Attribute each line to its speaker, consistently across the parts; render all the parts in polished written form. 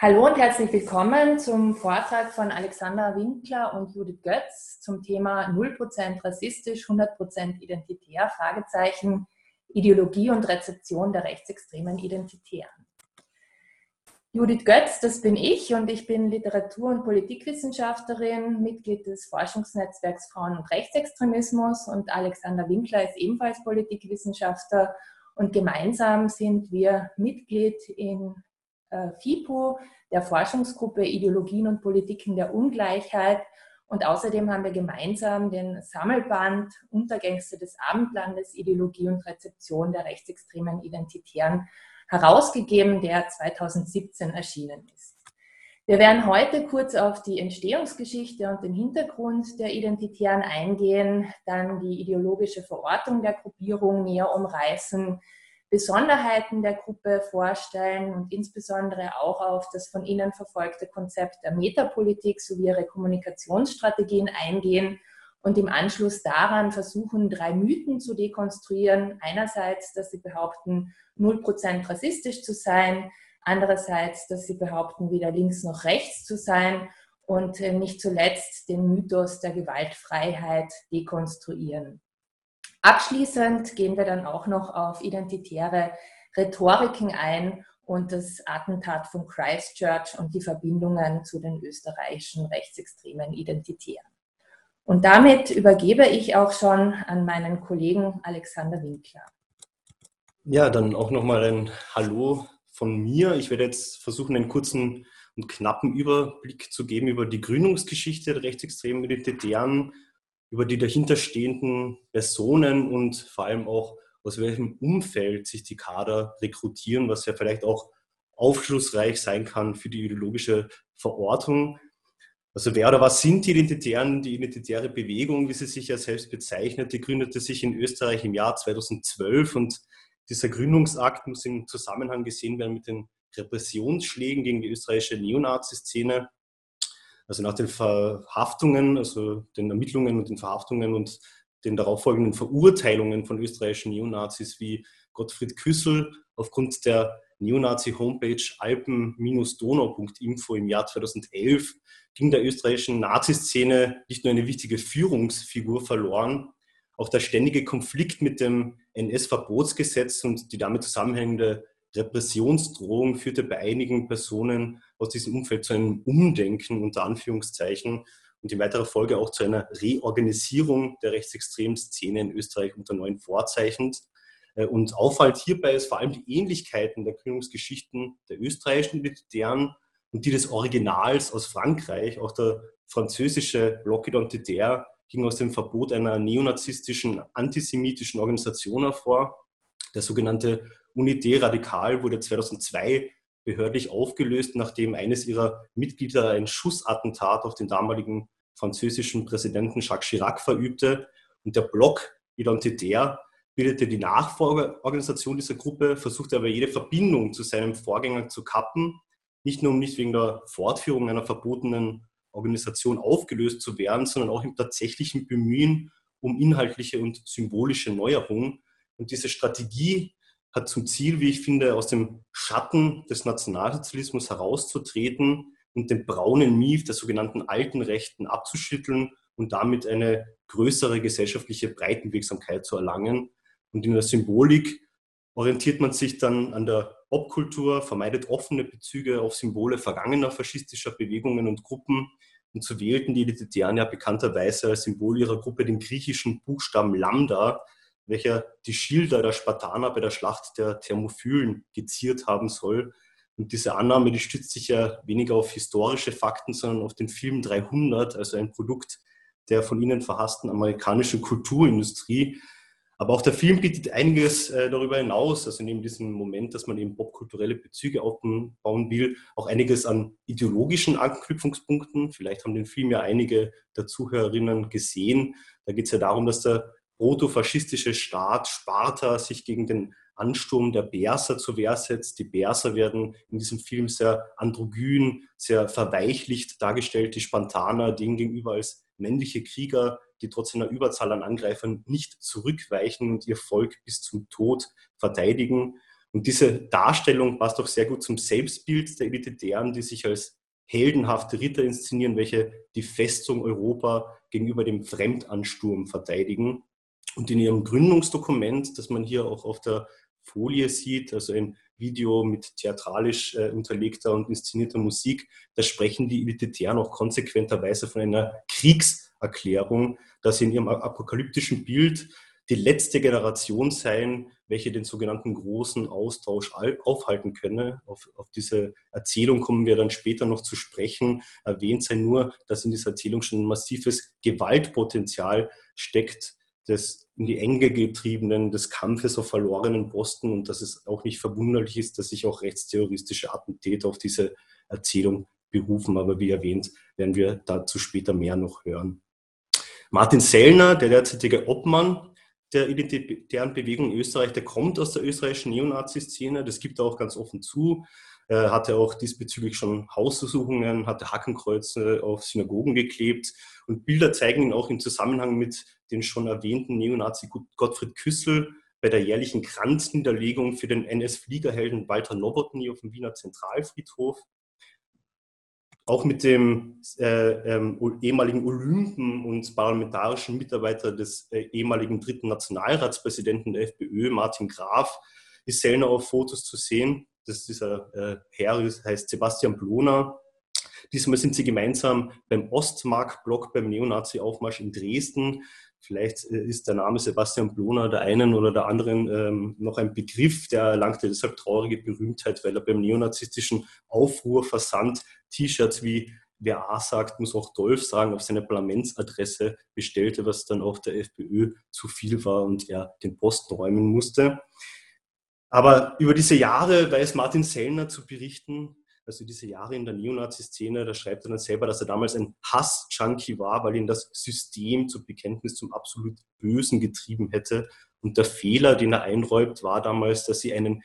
Speaker 1: Hallo und herzlich willkommen zum Vortrag von Alexander Winkler und Judith Götz zum Thema 0% rassistisch, 100% identitär, Fragezeichen, Ideologie und Rezeption der rechtsextremen Identitären. Judith Götz, das bin ich und ich bin Literatur- und Politikwissenschaftlerin, Mitglied des Forschungsnetzwerks Frauen- und Rechtsextremismus, und Alexander Winkler ist ebenfalls Politikwissenschaftler und gemeinsam sind wir Mitglied in FIPO, der Forschungsgruppe Ideologien und Politiken der Ungleichheit, und außerdem haben wir gemeinsam den Sammelband Untergängste des Abendlandes, Ideologie und Rezeption der rechtsextremen Identitären herausgegeben, der 2017 erschienen ist. Wir werden heute kurz auf die Entstehungsgeschichte und den Hintergrund der Identitären eingehen, dann die ideologische Verortung der Gruppierung näher umreißen, Besonderheiten der Gruppe vorstellen und insbesondere auch auf das von Ihnen verfolgte Konzept der Metapolitik sowie ihre Kommunikationsstrategien eingehen und im Anschluss daran versuchen, 3 Mythen zu dekonstruieren. Einerseits, dass sie behaupten, 0% rassistisch zu sein, andererseits, dass sie behaupten, weder links noch rechts zu sein, und nicht zuletzt den Mythos der Gewaltfreiheit dekonstruieren. Abschließend gehen wir dann auch noch auf identitäre Rhetoriken ein und das Attentat von Christchurch und die Verbindungen zu den österreichischen rechtsextremen Identitären. Und damit übergebe ich auch schon an meinen Kollegen Alexander Winkler.
Speaker 2: Ja, dann auch nochmal ein Hallo von mir. Ich werde jetzt versuchen, einen kurzen und knappen Überblick zu geben über die Gründungsgeschichte der rechtsextremen Identitären, über die dahinterstehenden Personen und vor allem auch, aus welchem Umfeld sich die Kader rekrutieren, was ja vielleicht auch aufschlussreich sein kann für die ideologische Verortung. Also wer oder was sind die Identitären? Die identitäre Bewegung, wie sie sich ja selbst bezeichnet, die gründete sich in Österreich im Jahr 2012, und dieser Gründungsakt muss im Zusammenhang gesehen werden mit den Repressionsschlägen gegen die österreichische Neonazi-Szene. Also nach den Verhaftungen, also den Ermittlungen und den Verhaftungen und den darauffolgenden Verurteilungen von österreichischen Neonazis wie Gottfried Küssel aufgrund der Neonazi-Homepage alpen-donau.info im Jahr 2011 ging der österreichischen Naziszene nicht nur eine wichtige Führungsfigur verloren, auch der ständige Konflikt mit dem NS-Verbotsgesetz und die damit zusammenhängende Repressionsdrohung führte bei einigen Personen aus diesem Umfeld zu einem Umdenken unter Anführungszeichen und in weiterer Folge auch zu einer Reorganisierung der rechtsextremen Szene in Österreich unter neuen Vorzeichen. Und auffallend hierbei ist vor allem die Ähnlichkeiten der Gründungsgeschichten der österreichischen Identitären und die des Originals aus Frankreich. Auch der französische Bloc Identitaire ging aus dem Verbot einer neonazistischen, antisemitischen Organisation hervor. Der sogenannte Unité Radicale wurde 2002 behördlich aufgelöst, nachdem eines ihrer Mitglieder ein Schussattentat auf den damaligen französischen Präsidenten Jacques Chirac verübte. Und der Bloc Identitaire bildete die Nachfolgeorganisation dieser Gruppe, versuchte aber jede Verbindung zu seinem Vorgänger zu kappen, nicht nur um nicht wegen der Fortführung einer verbotenen Organisation aufgelöst zu werden, sondern auch im tatsächlichen Bemühen um inhaltliche und symbolische Neuerung. Und diese Strategie hat zum Ziel, wie ich finde, aus dem Schatten des Nationalsozialismus herauszutreten und den braunen Mief der sogenannten alten Rechten abzuschütteln und damit eine größere gesellschaftliche Breitenwirksamkeit zu erlangen. Und in der Symbolik orientiert man sich dann an der Popkultur, vermeidet offene Bezüge auf Symbole vergangener faschistischer Bewegungen und Gruppen. Und so wählten die Identitären ja bekannterweise als Symbol ihrer Gruppe den griechischen Buchstaben Lambda, welcher die Schilder der Spartaner bei der Schlacht der Thermophylen geziert haben soll. Und diese Annahme, die stützt sich ja weniger auf historische Fakten, sondern auf den Film 300, also ein Produkt der von ihnen verhassten amerikanischen Kulturindustrie. Aber auch der Film bietet einiges darüber hinaus, also neben diesem Moment, dass man eben popkulturelle Bezüge aufbauen will, auch einiges an ideologischen Anknüpfungspunkten. Vielleicht haben den Film ja einige der Zuhörerinnen gesehen. Da geht es ja darum, dass der protofaschistische Staat Sparta sich gegen den Ansturm der Perser zur Wehr setzt. Die Perser werden in diesem Film sehr androgyn, sehr verweichlicht dargestellt, die Spartaner denen gegenüber als männliche Krieger, die trotz einer Überzahl an Angreifern nicht zurückweichen und ihr Volk bis zum Tod verteidigen. Und diese Darstellung passt auch sehr gut zum Selbstbild der Identitären, die sich als heldenhafte Ritter inszenieren, welche die Festung Europa gegenüber dem Fremdansturm verteidigen. Und in ihrem Gründungsdokument, das man hier auch auf der Folie sieht, also ein Video mit theatralisch unterlegter und inszenierter Musik, da sprechen die Identitären auch konsequenterweise von einer Kriegserklärung, dass sie in ihrem apokalyptischen Bild die letzte Generation seien, welche den sogenannten großen Austausch aufhalten könne. Auf diese Erzählung kommen wir dann später noch zu sprechen. Erwähnt sei nur, dass in dieser Erzählung schon ein massives Gewaltpotenzial steckt, des in die Enge getriebenen, des Kampfes auf verlorenen Posten und dass es auch nicht verwunderlich ist, dass sich auch rechtsterroristische Attentäter auf diese Erzählung berufen. Aber wie erwähnt, werden wir dazu später mehr noch hören. Martin Sellner, der derzeitige Obmann der identitären Bewegung in Österreich, der kommt aus der österreichischen Neonazi-Szene, das gibt er auch ganz offen zu. Er hatte auch diesbezüglich schon Hausdurchsuchungen, hatte Hakenkreuze auf Synagogen geklebt und Bilder zeigen ihn auch im Zusammenhang mit den schon erwähnten Neonazi Gottfried Küssel bei der jährlichen Kranzniederlegung für den NS-Fliegerhelden Walter Nowotny auf dem Wiener Zentralfriedhof. Auch mit dem ehemaligen Olympen und parlamentarischen Mitarbeiter des ehemaligen dritten Nationalratspräsidenten der FPÖ, Martin Graf, ist Sellner auf Fotos zu sehen. Dieser Herr heißt Sebastian Bloner. Diesmal sind sie gemeinsam beim Ostmark-Block beim Neonazi-Aufmarsch in Dresden. Vielleicht ist der Name Sebastian Bloner der einen oder der anderen noch ein Begriff, der erlangte deshalb traurige Berühmtheit, weil er beim neonazistischen Aufruhrversand T-Shirts wie wer A sagt, muss auch Dolf sagen, auf seine Parlamentsadresse bestellte, was dann auch der FPÖ zu viel war und er den Posten räumen musste. Aber über diese Jahre weiß Martin Sellner zu berichten, also diese Jahre in der Neonazi-Szene, da schreibt er dann selber, dass er damals ein Hass-Junkie war, weil ihn das System zum Bekenntnis zum absolut Bösen getrieben hätte. Und der Fehler, den er einräumt, war damals, dass sie einen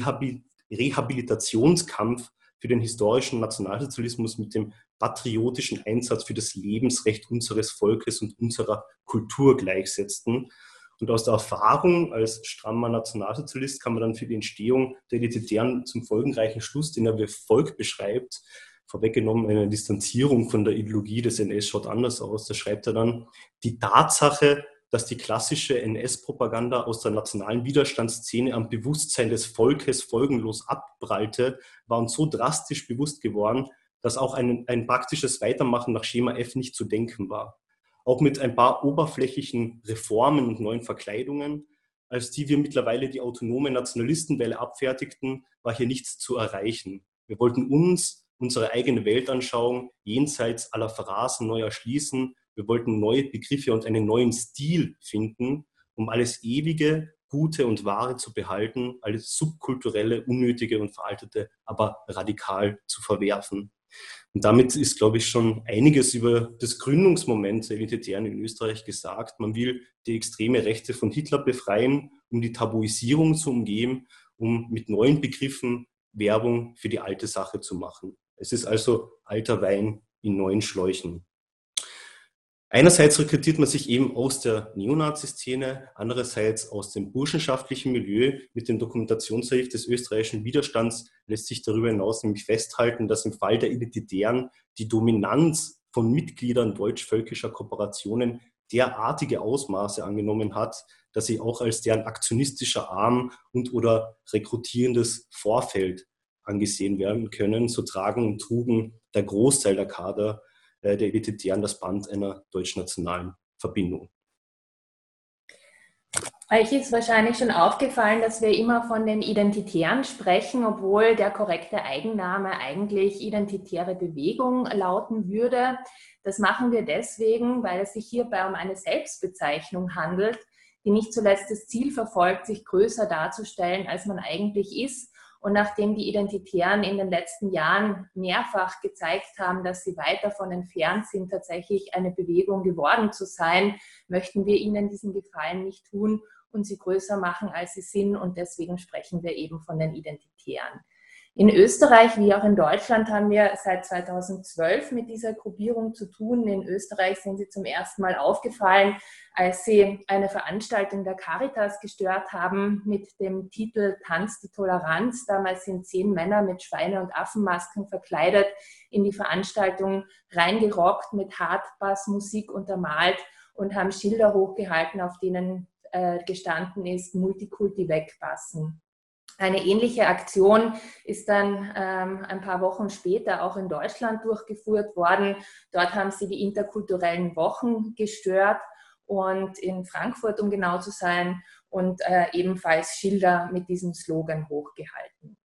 Speaker 2: Rehabilitationskampf für den historischen Nationalsozialismus mit dem patriotischen Einsatz für das Lebensrecht unseres Volkes und unserer Kultur gleichsetzten. Und aus der Erfahrung als strammer Nationalsozialist kann man dann für die Entstehung der Identitären zum folgenreichen Schluss, den er wie folgt beschreibt, vorweggenommen eine Distanzierung von der Ideologie des NS schaut anders aus. Da schreibt er dann, die Tatsache, dass die klassische NS-Propaganda aus der nationalen Widerstandsszene am Bewusstsein des Volkes folgenlos abprallte, war uns so drastisch bewusst geworden, dass auch ein praktisches Weitermachen nach Schema F nicht zu denken war. Auch mit ein paar oberflächlichen Reformen und neuen Verkleidungen, als die wir mittlerweile die autonome Nationalistenwelle abfertigten, war hier nichts zu erreichen. Wir wollten uns, unsere eigene Weltanschauung, jenseits aller Phrasen neu erschließen. Wir wollten neue Begriffe und einen neuen Stil finden, um alles Ewige, Gute und Wahre zu behalten, alles Subkulturelle, Unnötige und Veraltete aber radikal zu verwerfen. Und damit ist, glaube ich, schon einiges über das Gründungsmoment der Identitären in Österreich gesagt. Man will die extreme Rechte von Hitler befreien, um die Tabuisierung zu umgehen, um mit neuen Begriffen Werbung für die alte Sache zu machen. Es ist also alter Wein in neuen Schläuchen. Einerseits rekrutiert man sich eben aus der Neonazi-Szene, andererseits aus dem burschenschaftlichen Milieu. Mit dem Dokumentationsarchiv des österreichischen Widerstands lässt sich darüber hinaus nämlich festhalten, dass im Fall der Identitären die Dominanz von Mitgliedern deutsch-völkischer Kooperationen derartige Ausmaße angenommen hat, dass sie auch als deren aktionistischer Arm und oder rekrutierendes Vorfeld angesehen werden können. So tragen und trugen der Großteil der Kader der Identitären das Band einer deutschnationalen Verbindung.
Speaker 1: Euch ist wahrscheinlich schon aufgefallen, dass wir immer von den Identitären sprechen, obwohl der korrekte Eigenname eigentlich Identitäre Bewegung lauten würde. Das machen wir deswegen, weil es sich hierbei um eine Selbstbezeichnung handelt, die nicht zuletzt das Ziel verfolgt, sich größer darzustellen, als man eigentlich ist. Und nachdem die Identitären in den letzten Jahren mehrfach gezeigt haben, dass sie weit davon entfernt sind, tatsächlich eine Bewegung geworden zu sein, möchten wir ihnen diesen Gefallen nicht tun und sie größer machen, als sie sind. Und deswegen sprechen wir eben von den Identitären. In Österreich wie auch in Deutschland haben wir seit 2012 mit dieser Gruppierung zu tun. In Österreich sind sie zum ersten Mal aufgefallen, als sie eine Veranstaltung der Caritas gestört haben mit dem Titel Tanz die Toleranz. Damals sind 10 Männer mit Schweine- und Affenmasken verkleidet in die Veranstaltung reingerockt, mit Hardbass-Musik untermalt und haben Schilder hochgehalten, auf denen gestanden ist, Multikulti wegpassen. Eine ähnliche Aktion ist dann ein paar Wochen später auch in Deutschland durchgeführt worden. Dort haben sie die interkulturellen Wochen gestört und in Frankfurt, um genau zu sein, und ebenfalls Schilder mit diesem Slogan hochgehalten.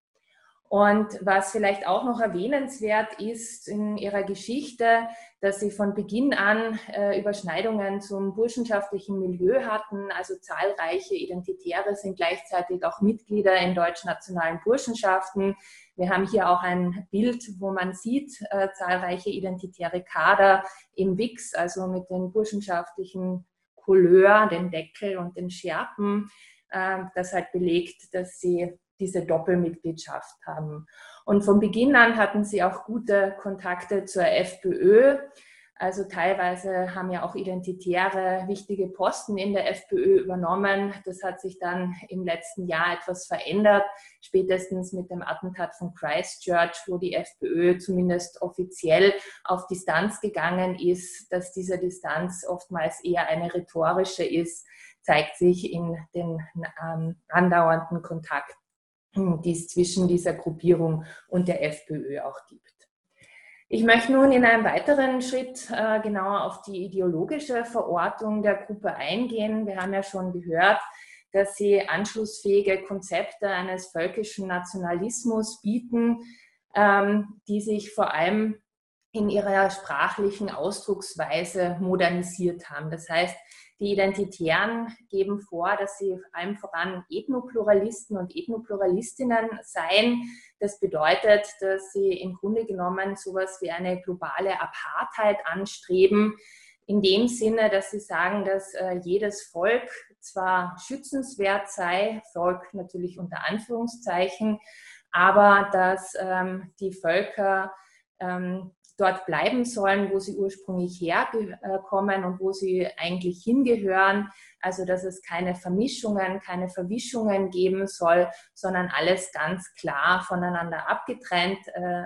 Speaker 1: Und was vielleicht auch noch erwähnenswert ist in ihrer Geschichte, dass sie von Beginn an Überschneidungen zum burschenschaftlichen Milieu hatten. Also zahlreiche Identitäre sind gleichzeitig auch Mitglieder in deutschnationalen Burschenschaften. Wir haben hier auch ein Bild, wo man sieht, zahlreiche identitäre Kader im Wix, also mit den burschenschaftlichen Couleur, den Deckel und den Schärpen, das halt belegt, dass sie diese Doppelmitgliedschaft haben. Und von Beginn an hatten sie auch gute Kontakte zur FPÖ. Also teilweise haben ja auch Identitäre wichtige Posten in der FPÖ übernommen. Das hat sich dann im letzten Jahr etwas verändert, spätestens mit dem Attentat von Christchurch, wo die FPÖ zumindest offiziell auf Distanz gegangen ist. Dass diese Distanz oftmals eher eine rhetorische ist, zeigt sich in den andauernden Kontakten, die es zwischen dieser Gruppierung und der FPÖ auch gibt. Ich möchte nun in einem weiteren Schritt genauer auf die ideologische Verortung der Gruppe eingehen. Wir haben ja schon gehört, dass sie anschlussfähige Konzepte eines völkischen Nationalismus bieten, die sich vor allem in ihrer sprachlichen Ausdrucksweise modernisiert haben. Das heißt, die Identitären geben vor, dass sie allem voran Ethnopluralisten und Ethnopluralistinnen seien. Das bedeutet, dass sie im Grunde genommen sowas wie eine globale Apartheid anstreben, in dem Sinne, dass sie sagen, dass jedes Volk zwar schützenswert sei, Volk natürlich unter Anführungszeichen, aber dass die Völker dort bleiben sollen, wo sie ursprünglich herkommen und wo sie eigentlich hingehören. Also dass es keine Vermischungen, keine Verwischungen geben soll, sondern alles ganz klar voneinander abgetrennt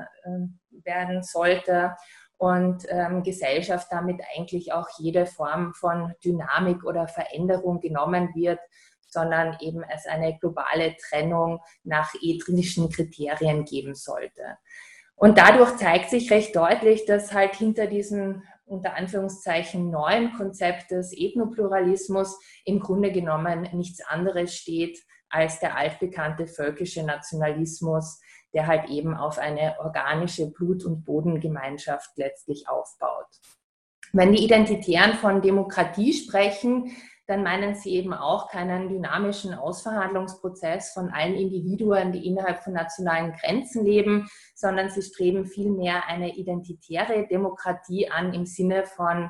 Speaker 1: werden sollte und Gesellschaft damit eigentlich auch jede Form von Dynamik oder Veränderung genommen wird, sondern eben es eine globale Trennung nach ethnischen Kriterien geben sollte. Und dadurch zeigt sich recht deutlich, dass halt hinter diesem unter Anführungszeichen neuen Konzept des Ethnopluralismus im Grunde genommen nichts anderes steht als der altbekannte völkische Nationalismus, der halt eben auf eine organische Blut- und Bodengemeinschaft letztlich aufbaut. Wenn die Identitären von Demokratie sprechen, dann meinen sie eben auch keinen dynamischen Ausverhandlungsprozess von allen Individuen, die innerhalb von nationalen Grenzen leben, sondern sie streben vielmehr eine identitäre Demokratie an im Sinne von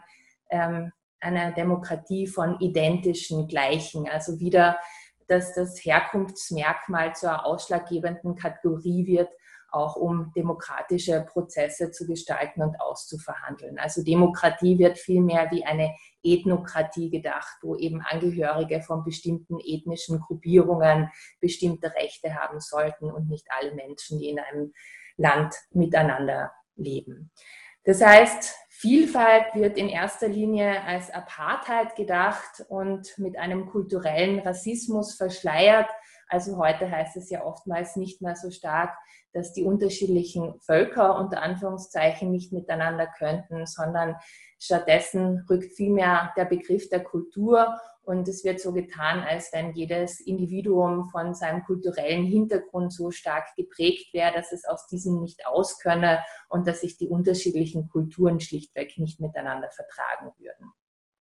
Speaker 1: einer Demokratie von identischen Gleichen. Also wieder, dass das Herkunftsmerkmal zur ausschlaggebenden Kategorie wird, auch um demokratische Prozesse zu gestalten und auszuverhandeln. Also Demokratie wird vielmehr wie eine Ethnokratie gedacht, wo eben Angehörige von bestimmten ethnischen Gruppierungen bestimmte Rechte haben sollten und nicht alle Menschen, die in einem Land miteinander leben. Das heißt, Vielfalt wird in erster Linie als Apartheid gedacht und mit einem kulturellen Rassismus verschleiert. Also heute heißt es ja oftmals nicht mehr so stark, dass die unterschiedlichen Völker unter Anführungszeichen nicht miteinander könnten, sondern stattdessen rückt vielmehr der Begriff der Kultur und es wird so getan, als wenn jedes Individuum von seinem kulturellen Hintergrund so stark geprägt wäre, dass es aus diesem nicht auskönne und dass sich die unterschiedlichen Kulturen schlichtweg nicht miteinander vertragen würden.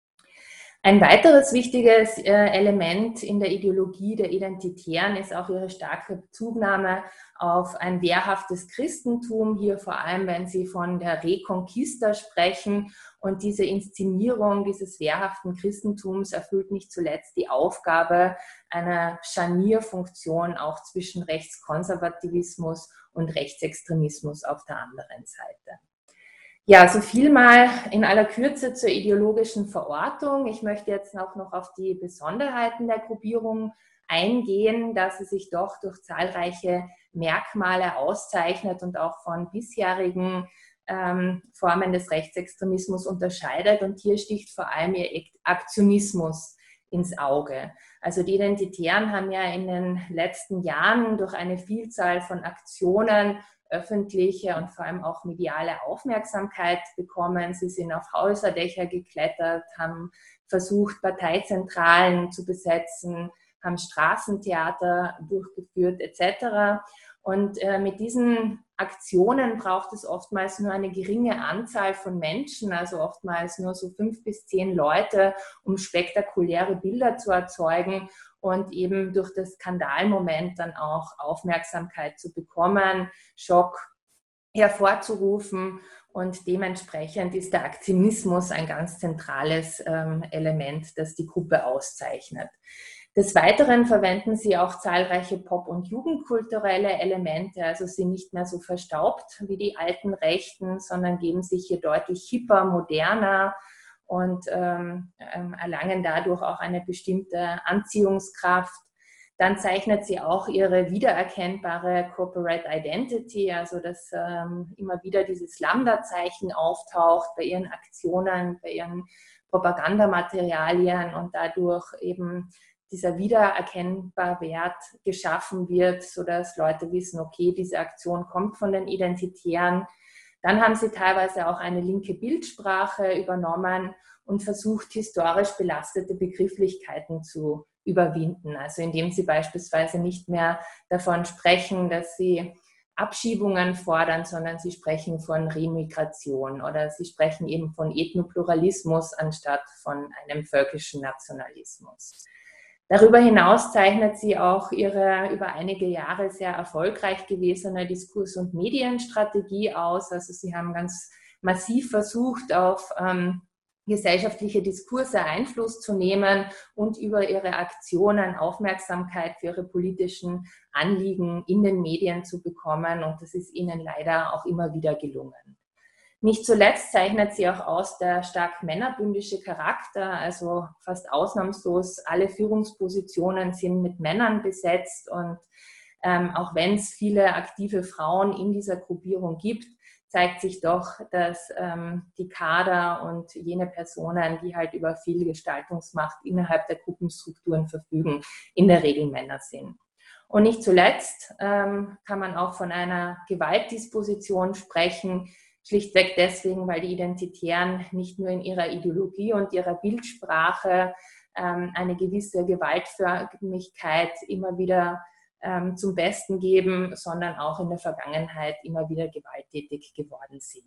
Speaker 1: Ein weiteres wichtiges Element in der Ideologie der Identitären ist auch ihre starke Bezugnahme auf ein wehrhaftes Christentum, hier vor allem, wenn sie von der Reconquista sprechen. Und diese Inszenierung dieses wehrhaften Christentums erfüllt nicht zuletzt die Aufgabe einer Scharnierfunktion auch zwischen Rechtskonservativismus und Rechtsextremismus auf der anderen Seite. Ja, so viel mal in aller Kürze zur ideologischen Verortung. Ich möchte jetzt auch noch auf die Besonderheiten der Gruppierung eingehen, dass sie sich doch durch zahlreiche Merkmale auszeichnet und auch von bisherigen Formen des Rechtsextremismus unterscheidet. Und hier sticht vor allem ihr Aktionismus ins Auge. Also die Identitären haben ja in den letzten Jahren durch eine Vielzahl von Aktionen öffentliche und vor allem auch mediale Aufmerksamkeit bekommen. Sie sind auf Häuserdächer geklettert, haben versucht, Parteizentralen zu besetzen, haben Straßentheater durchgeführt etc. Und mit diesen Aktionen braucht es oftmals nur eine geringe Anzahl von Menschen, also oftmals nur so 5 bis 10 Leute, um spektakuläre Bilder zu erzeugen und eben durch das Skandalmoment dann auch Aufmerksamkeit zu bekommen, Schock hervorzurufen. Und dementsprechend ist der Aktionismus ein ganz zentrales Element, das die Gruppe auszeichnet. Des Weiteren verwenden sie auch zahlreiche Pop- und jugendkulturelle Elemente, also sind nicht mehr so verstaubt wie die alten Rechten, sondern geben sich hier deutlich hipper, moderner und erlangen dadurch auch eine bestimmte Anziehungskraft. Dann zeichnet sie auch ihre wiedererkennbare Corporate Identity, also dass immer wieder dieses Lambda-Zeichen auftaucht bei ihren Aktionen, bei ihren Propagandamaterialien und dadurch eben dieser wiedererkennbare Wert geschaffen wird, sodass Leute wissen, okay, diese Aktion kommt von den Identitären. Dann haben sie teilweise auch eine linke Bildsprache übernommen und versucht, historisch belastete Begrifflichkeiten zu überwinden. Also indem sie beispielsweise nicht mehr davon sprechen, dass sie Abschiebungen fordern, sondern sie sprechen von Remigration oder sie sprechen eben von Ethnopluralismus anstatt von einem völkischen Nationalismus. Darüber hinaus zeichnet sie auch ihre über einige Jahre sehr erfolgreich gewesene Diskurs- und Medienstrategie aus. Also sie haben ganz massiv versucht, auf gesellschaftliche Diskurse Einfluss zu nehmen und über ihre Aktionen Aufmerksamkeit für ihre politischen Anliegen in den Medien zu bekommen. Und das ist ihnen leider auch immer wieder gelungen. Nicht zuletzt zeichnet sie auch aus der stark männerbündische Charakter, also fast ausnahmslos alle Führungspositionen sind mit Männern besetzt und auch wenn es viele aktive Frauen in dieser Gruppierung gibt, zeigt sich doch, dass die Kader und jene Personen, die halt über viel Gestaltungsmacht innerhalb der Gruppenstrukturen verfügen, in der Regel Männer sind. Und nicht zuletzt kann man auch von einer Gewaltdisposition sprechen, schlichtweg deswegen, weil die Identitären nicht nur in ihrer Ideologie und ihrer Bildsprache eine gewisse Gewaltförmigkeit immer wieder zum Besten geben, sondern auch in der Vergangenheit immer wieder gewalttätig geworden sind.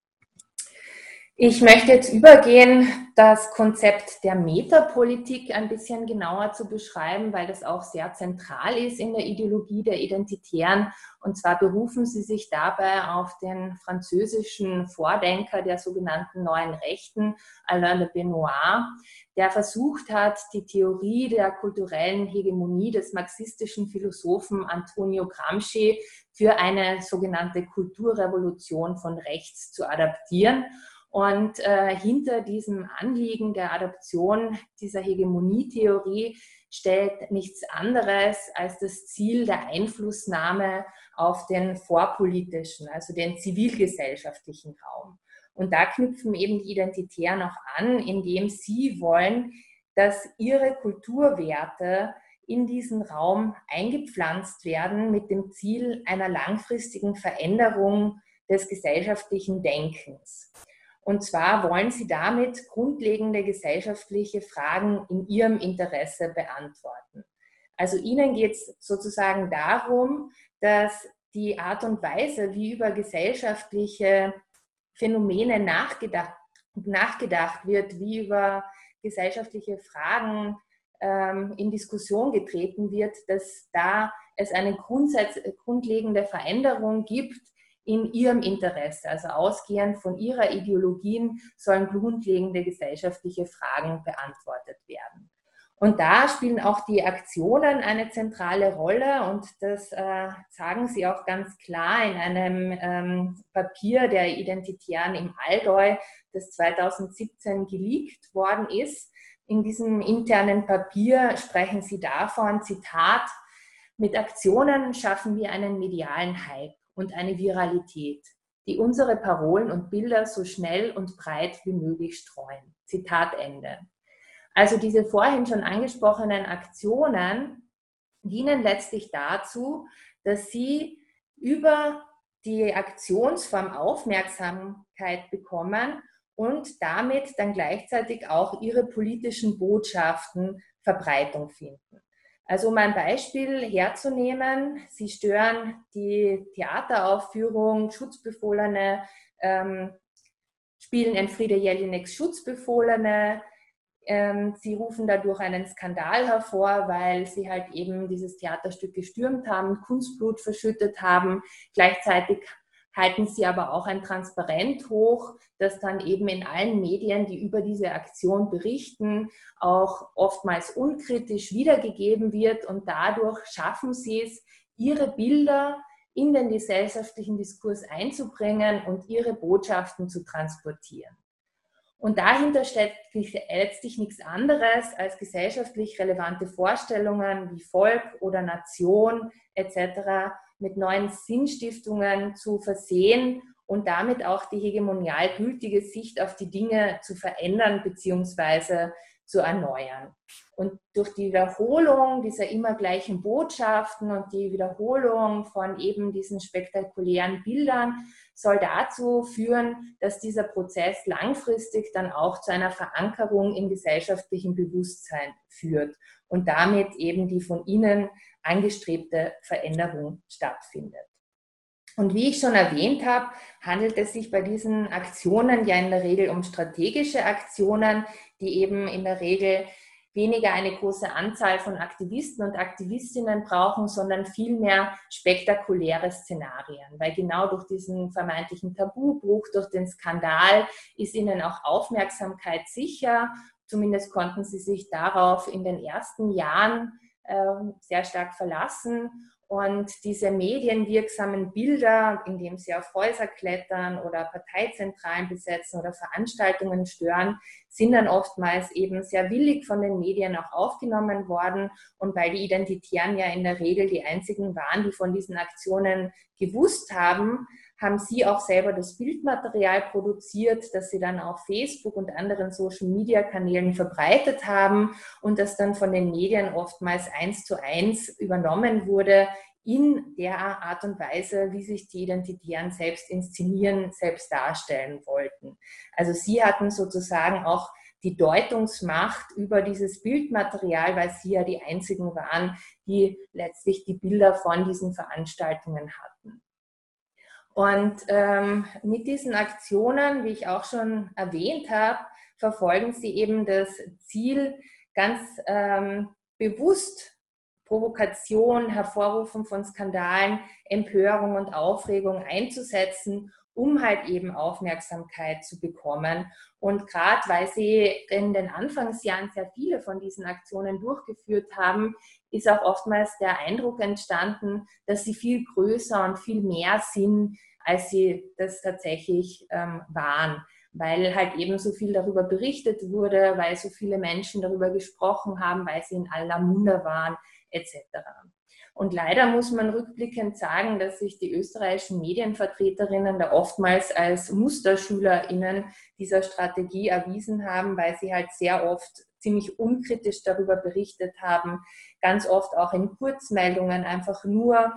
Speaker 1: Ich möchte jetzt übergehen, das Konzept der Metapolitik ein bisschen genauer zu beschreiben, weil das auch sehr zentral ist in der Ideologie der Identitären. Und zwar berufen sie sich dabei auf den französischen Vordenker der sogenannten Neuen Rechten, Alain de Benoist, der versucht hat, die Theorie der kulturellen Hegemonie des marxistischen Philosophen Antonio Gramsci für eine sogenannte Kulturrevolution von rechts zu adaptieren. Und hinter diesem Anliegen der Adaption dieser Hegemonietheorie stellt nichts anderes als das Ziel der Einflussnahme auf den vorpolitischen, also den zivilgesellschaftlichen Raum. Und da knüpfen eben die Identitären auch an, indem sie wollen, dass ihre Kulturwerte in diesen Raum eingepflanzt werden mit dem Ziel einer langfristigen Veränderung des gesellschaftlichen Denkens. Und zwar wollen sie damit grundlegende gesellschaftliche Fragen in ihrem Interesse beantworten. Also ihnen geht es sozusagen darum, dass die Art und Weise, wie über gesellschaftliche Phänomene nachgedacht wird, wie über gesellschaftliche Fragen in Diskussion getreten wird, dass da es eine grundlegende Veränderung gibt, in ihrem Interesse, also ausgehend von ihrer Ideologien, sollen grundlegende gesellschaftliche Fragen beantwortet werden. Und da spielen auch die Aktionen eine zentrale Rolle und das sagen sie auch ganz klar in einem Papier der Identitären im Allgäu, das 2017 geleakt worden ist. In diesem internen Papier sprechen sie davon, Zitat, mit Aktionen schaffen wir einen medialen Hype und eine Viralität, die unsere Parolen und Bilder so schnell und breit wie möglich streuen. Zitat Ende. Also diese vorhin schon angesprochenen Aktionen dienen letztlich dazu, dass sie über die Aktionsform Aufmerksamkeit bekommen und damit dann gleichzeitig auch ihre politischen Botschaften Verbreitung finden. Also um ein Beispiel herzunehmen, sie stören die Theateraufführung, Schutzbefohlene spielen Elfriede Jelineks Schutzbefohlene. Sie rufen dadurch einen Skandal hervor, weil sie halt eben dieses Theaterstück gestürmt haben, Kunstblut verschüttet haben. Gleichzeitig halten sie aber auch ein Transparent hoch, das dann eben in allen Medien, die über diese Aktion berichten, auch oftmals unkritisch wiedergegeben wird. Und dadurch schaffen sie es, ihre Bilder in den gesellschaftlichen Diskurs einzubringen und ihre Botschaften zu transportieren. Und dahinter steckt letztlich nichts anderes als gesellschaftlich relevante Vorstellungen wie Volk oder Nation etc. mit neuen Sinnstiftungen zu versehen und damit auch die hegemonial gültige Sicht auf die Dinge zu verändern bzw. zu erneuern. Und durch die Wiederholung dieser immer gleichen Botschaften und die Wiederholung von eben diesen spektakulären Bildern soll dazu führen, dass dieser Prozess langfristig dann auch zu einer Verankerung im gesellschaftlichen Bewusstsein führt und damit eben die von ihnen angestrebte Veränderung stattfindet. Und wie ich schon erwähnt habe, handelt es sich bei diesen Aktionen ja in der Regel um strategische Aktionen, die eben in der Regel weniger eine große Anzahl von Aktivisten und Aktivistinnen brauchen, sondern vielmehr spektakuläre Szenarien. Weil genau durch diesen vermeintlichen Tabubruch, durch den Skandal ist ihnen auch Aufmerksamkeit sicher. Zumindest konnten sie sich darauf in den ersten Jahren sehr stark verlassen. Und diese medienwirksamen Bilder, indem sie auf Häuser klettern oder Parteizentralen besetzen oder Veranstaltungen stören, sind dann oftmals eben sehr willig von den Medien auch aufgenommen worden. Und weil die Identitären ja in der Regel die einzigen waren, die von diesen Aktionen gewusst haben, haben sie auch selber das Bildmaterial produziert, das sie dann auf Facebook und anderen Social-Media-Kanälen verbreitet haben und das dann von den Medien oftmals 1:1 übernommen wurde in der Art und Weise, wie sich die Identitären selbst inszenieren, selbst darstellen wollten. Also sie hatten sozusagen auch die Deutungsmacht über dieses Bildmaterial, weil sie ja die einzigen waren, die letztlich die Bilder von diesen Veranstaltungen hatten. Und mit diesen Aktionen, wie ich auch schon erwähnt habe, verfolgen sie eben das Ziel, ganz bewusst Provokation, Hervorrufen von Skandalen, Empörung und Aufregung einzusetzen, um halt eben Aufmerksamkeit zu bekommen. Und gerade weil sie in den Anfangsjahren sehr viele von diesen Aktionen durchgeführt haben, ist auch oftmals der Eindruck entstanden, dass sie viel größer und viel mehr sind, als sie das tatsächlich waren. Weil halt eben so viel darüber berichtet wurde, weil so viele Menschen darüber gesprochen haben, weil sie in aller Munde waren, etc. Und leider muss man rückblickend sagen, dass sich die österreichischen Medienvertreterinnen da oftmals als MusterschülerInnen dieser Strategie erwiesen haben, weil sie halt sehr oft ziemlich unkritisch darüber berichtet haben, ganz oft auch in Kurzmeldungen einfach nur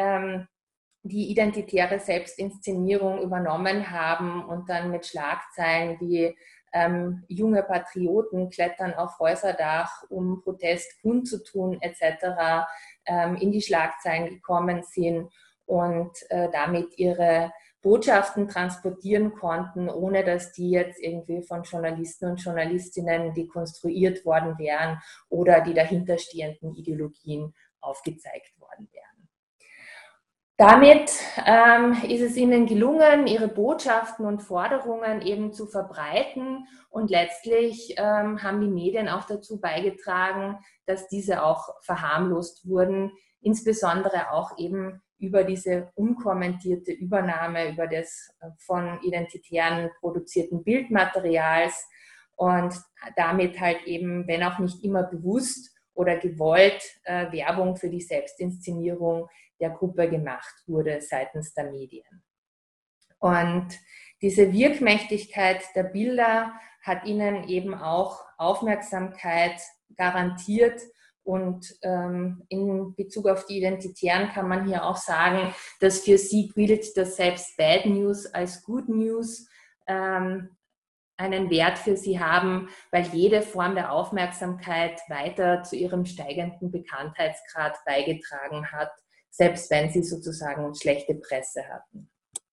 Speaker 1: die identitäre Selbstinszenierung übernommen haben und dann mit Schlagzeilen wie junge Patrioten klettern auf Häuserdach, um Protest kundzutun etc. In die Schlagzeilen gekommen sind und damit ihre Botschaften transportieren konnten, ohne dass die jetzt irgendwie von Journalisten und Journalistinnen dekonstruiert worden wären oder die dahinterstehenden Ideologien aufgezeigt worden wären. Damit ist es ihnen gelungen, ihre Botschaften und Forderungen eben zu verbreiten, und letztlich haben die Medien auch dazu beigetragen, dass diese auch verharmlost wurden, insbesondere auch eben über diese unkommentierte Übernahme über das von Identitären produzierten Bildmaterials und damit halt eben, wenn auch nicht immer bewusst oder gewollt, Werbung für die Selbstinszenierung der Gruppe gemacht wurde seitens der Medien. Und diese Wirkmächtigkeit der Bilder hat ihnen eben auch Aufmerksamkeit garantiert. Und in Bezug auf die Identitären kann man hier auch sagen, dass für sie gilt, dass selbst Bad News als Good News einen Wert für sie haben, weil jede Form der Aufmerksamkeit weiter zu ihrem steigenden Bekanntheitsgrad beigetragen hat, selbst wenn sie sozusagen schlechte Presse hatten.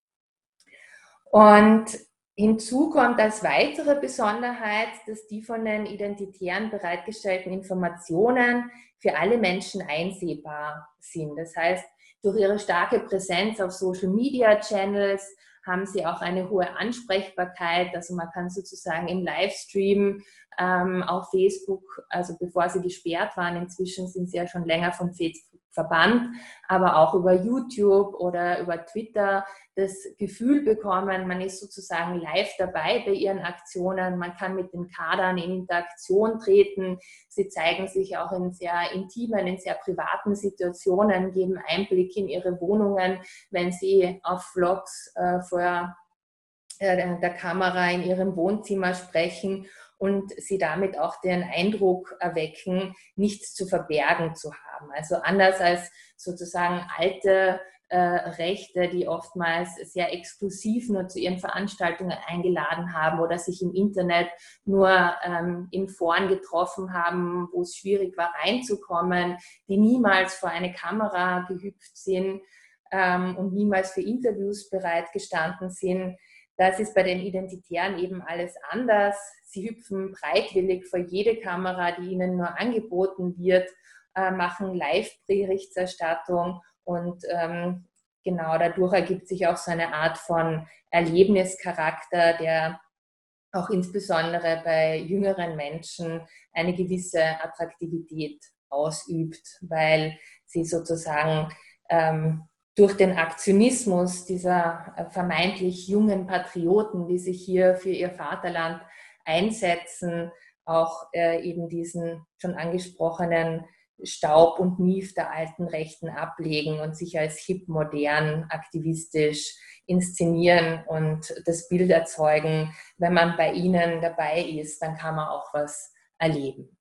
Speaker 1: Und hinzu kommt als weitere Besonderheit, dass die von den Identitären bereitgestellten Informationen für alle Menschen einsehbar sind. Das heißt, durch ihre starke Präsenz auf Social-Media-Channels haben sie auch eine hohe Ansprechbarkeit. Also man kann sozusagen im Livestream auf Facebook, also bevor sie gesperrt waren, inzwischen sind sie ja schon länger von Facebook verbannt, aber auch über YouTube oder über Twitter das Gefühl bekommen, man ist sozusagen live dabei bei ihren Aktionen, man kann mit den Kadern in Interaktion treten, sie zeigen sich auch in sehr intimen, in sehr privaten Situationen, geben Einblick in ihre Wohnungen, wenn sie auf Vlogs vor der Kamera in ihrem Wohnzimmer sprechen und sie damit auch den Eindruck erwecken, nichts zu verbergen zu haben. Also anders als sozusagen alte Rechte, die oftmals sehr exklusiv nur zu ihren Veranstaltungen eingeladen haben oder sich im Internet nur in Foren getroffen haben, wo es schwierig war reinzukommen, die niemals vor eine Kamera gehüpft sind und niemals für Interviews bereitgestanden sind. Das ist bei den Identitären eben alles anders. Sie hüpfen bereitwillig vor jede Kamera, die ihnen nur angeboten wird, machen Live-Berichterstattung und genau dadurch ergibt sich auch so eine Art von Erlebnischarakter, der auch insbesondere bei jüngeren Menschen eine gewisse Attraktivität ausübt, weil sie sozusagen durch den Aktionismus dieser vermeintlich jungen Patrioten, die sich hier für ihr Vaterland einsetzen, auch eben diesen schon angesprochenen Staub und Mief der alten Rechten ablegen und sich als hip, modern, aktivistisch inszenieren und das Bild erzeugen, wenn man bei ihnen dabei ist, dann kann man auch was erleben.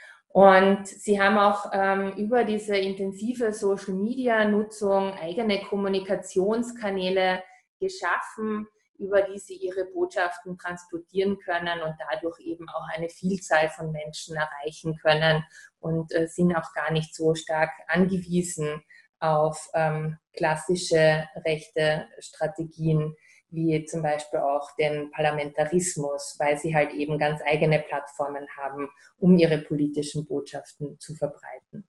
Speaker 1: Und sie haben auch über diese intensive Social-Media-Nutzung eigene Kommunikationskanäle geschaffen, über die sie ihre Botschaften transportieren können und dadurch eben auch eine Vielzahl von Menschen erreichen können und sind auch gar nicht so stark angewiesen auf klassische rechte Strategien, wie zum Beispiel auch den Parlamentarismus, weil sie halt eben ganz eigene Plattformen haben, um ihre politischen Botschaften zu verbreiten.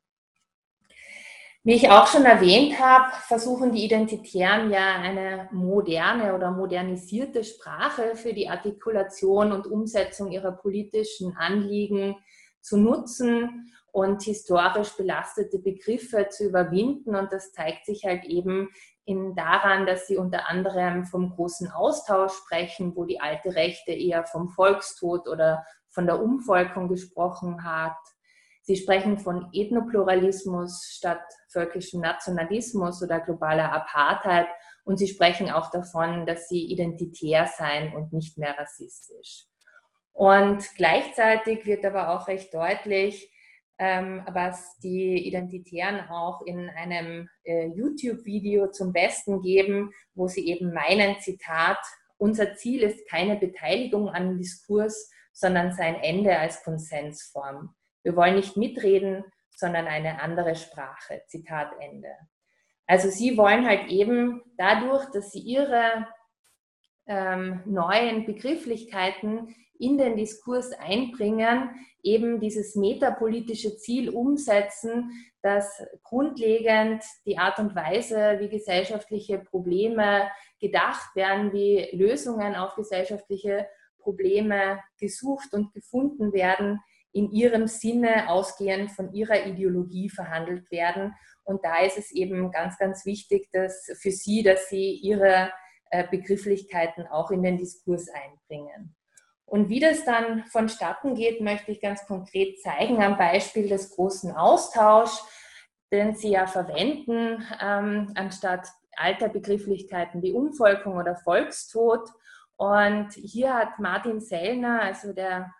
Speaker 1: Wie ich auch schon erwähnt habe, versuchen die Identitären ja eine moderne oder modernisierte Sprache für die Artikulation und Umsetzung ihrer politischen Anliegen zu nutzen und historisch belastete Begriffe zu überwinden. Und das zeigt sich halt eben daran, dass sie unter anderem vom großen Austausch sprechen, wo die alte Rechte eher vom Volkstod oder von der Umvolkung gesprochen hat. Sie sprechen von Ethnopluralismus statt völkischem Nationalismus oder globaler Apartheid. Und sie sprechen auch davon, dass sie identitär seien und nicht mehr rassistisch. Und gleichzeitig wird aber auch recht deutlich, was die Identitären auch in einem YouTube-Video zum Besten geben, wo sie eben meinen, Zitat, unser Ziel ist keine Beteiligung an Diskurs, sondern sein Ende als Konsensform. Wir wollen nicht mitreden, sondern eine andere Sprache. Zitat Ende. Also sie wollen halt eben dadurch, dass sie ihre neuen Begrifflichkeiten in den Diskurs einbringen, eben dieses metapolitische Ziel umsetzen, dass grundlegend die Art und Weise, wie gesellschaftliche Probleme gedacht werden, wie Lösungen auf gesellschaftliche Probleme gesucht und gefunden werden, in ihrem Sinne ausgehend von ihrer Ideologie verhandelt werden. Und da ist es eben ganz, ganz wichtig, dass sie ihre Begrifflichkeiten auch in den Diskurs einbringen. Und wie das dann vonstatten geht, möchte ich ganz konkret zeigen am Beispiel des großen Austauschs, den Sie ja verwenden, anstatt alter Begrifflichkeiten wie Umvolkung oder Volkstod. Und hier hat Martin Sellner, also der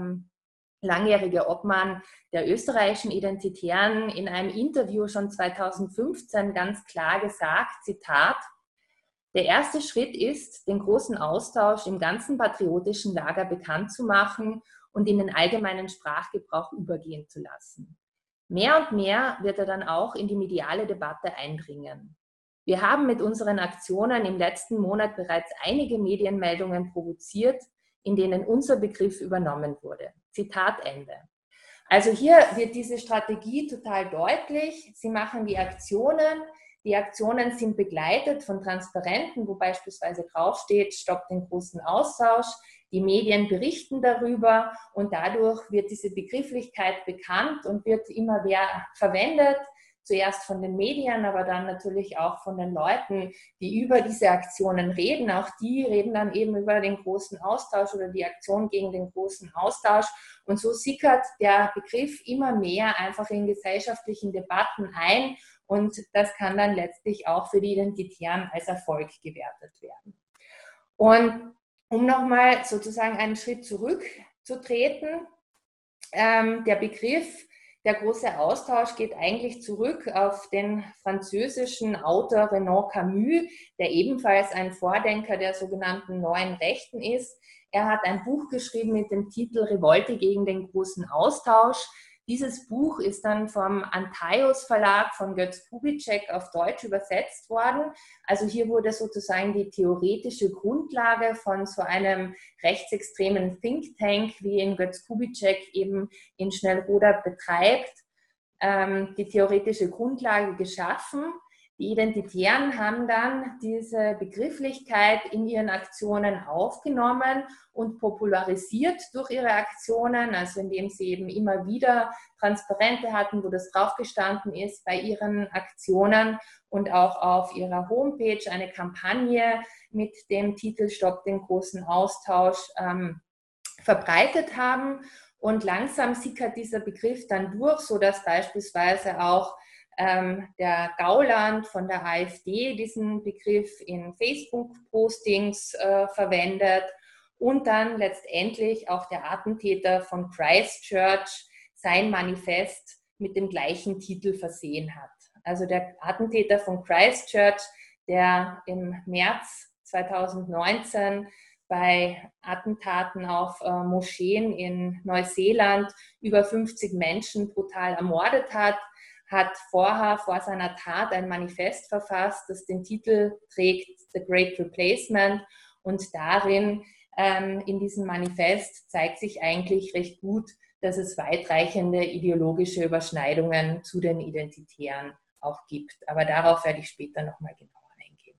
Speaker 1: langjährige Obmann der österreichischen Identitären, in einem Interview schon 2015 ganz klar gesagt, Zitat: Der erste Schritt ist, den großen Austausch im ganzen patriotischen Lager bekannt zu machen und in den allgemeinen Sprachgebrauch übergehen zu lassen. Mehr und mehr wird er dann auch in die mediale Debatte eindringen. Wir haben mit unseren Aktionen im letzten Monat bereits einige Medienmeldungen provoziert, in denen unser Begriff übernommen wurde. Zitat Ende. Also hier wird diese Strategie total deutlich. Sie machen die Aktionen. Die Aktionen sind begleitet von Transparenten, wo beispielsweise draufsteht, stoppt den großen Austausch. Die Medien berichten darüber und dadurch wird diese Begrifflichkeit bekannt und wird immer mehr verwendet. Zuerst von den Medien, aber dann natürlich auch von den Leuten, die über diese Aktionen reden. Auch die reden dann eben über den großen Austausch oder die Aktion gegen den großen Austausch. Und so sickert der Begriff immer mehr einfach in gesellschaftlichen Debatten ein. Und das kann dann letztlich auch für die Identitären als Erfolg gewertet werden. Und um nochmal sozusagen einen Schritt zurückzutreten, der Begriff der große Austausch geht eigentlich zurück auf den französischen Autor Renan Camus, der ebenfalls ein Vordenker der sogenannten Neuen Rechten ist. Er hat ein Buch geschrieben mit dem Titel Revolte gegen den großen Austausch. Dieses Buch ist dann vom Antaios Verlag von Götz Kubitschek auf Deutsch übersetzt worden. Also hier wurde sozusagen die theoretische Grundlage von so einem rechtsextremen Think Tank, wie ihn Götz Kubitschek eben in Schnellroda betreibt, die theoretische Grundlage geschaffen. Die Identitären haben dann diese Begrifflichkeit in ihren Aktionen aufgenommen und popularisiert durch ihre Aktionen, also indem sie eben immer wieder Transparente hatten, wo das draufgestanden ist bei ihren Aktionen und auch auf ihrer Homepage eine Kampagne mit dem Titel Stopp den großen Austausch verbreitet haben. Und langsam sickert dieser Begriff dann durch, sodass beispielsweise auch der Gauland von der AfD diesen Begriff in Facebook-Postings verwendet und dann letztendlich auch der Attentäter von Christchurch sein Manifest mit dem gleichen Titel versehen hat. Also der Attentäter von Christchurch, der im März 2019 bei Attentaten auf Moscheen in Neuseeland über 50 Menschen brutal ermordet hat vorher vor seiner Tat ein Manifest verfasst, das den Titel trägt The Great Replacement. Und darin, in diesem Manifest, zeigt sich eigentlich recht gut, dass es weitreichende ideologische Überschneidungen zu den Identitären auch gibt. Aber darauf werde ich später nochmal genauer eingehen.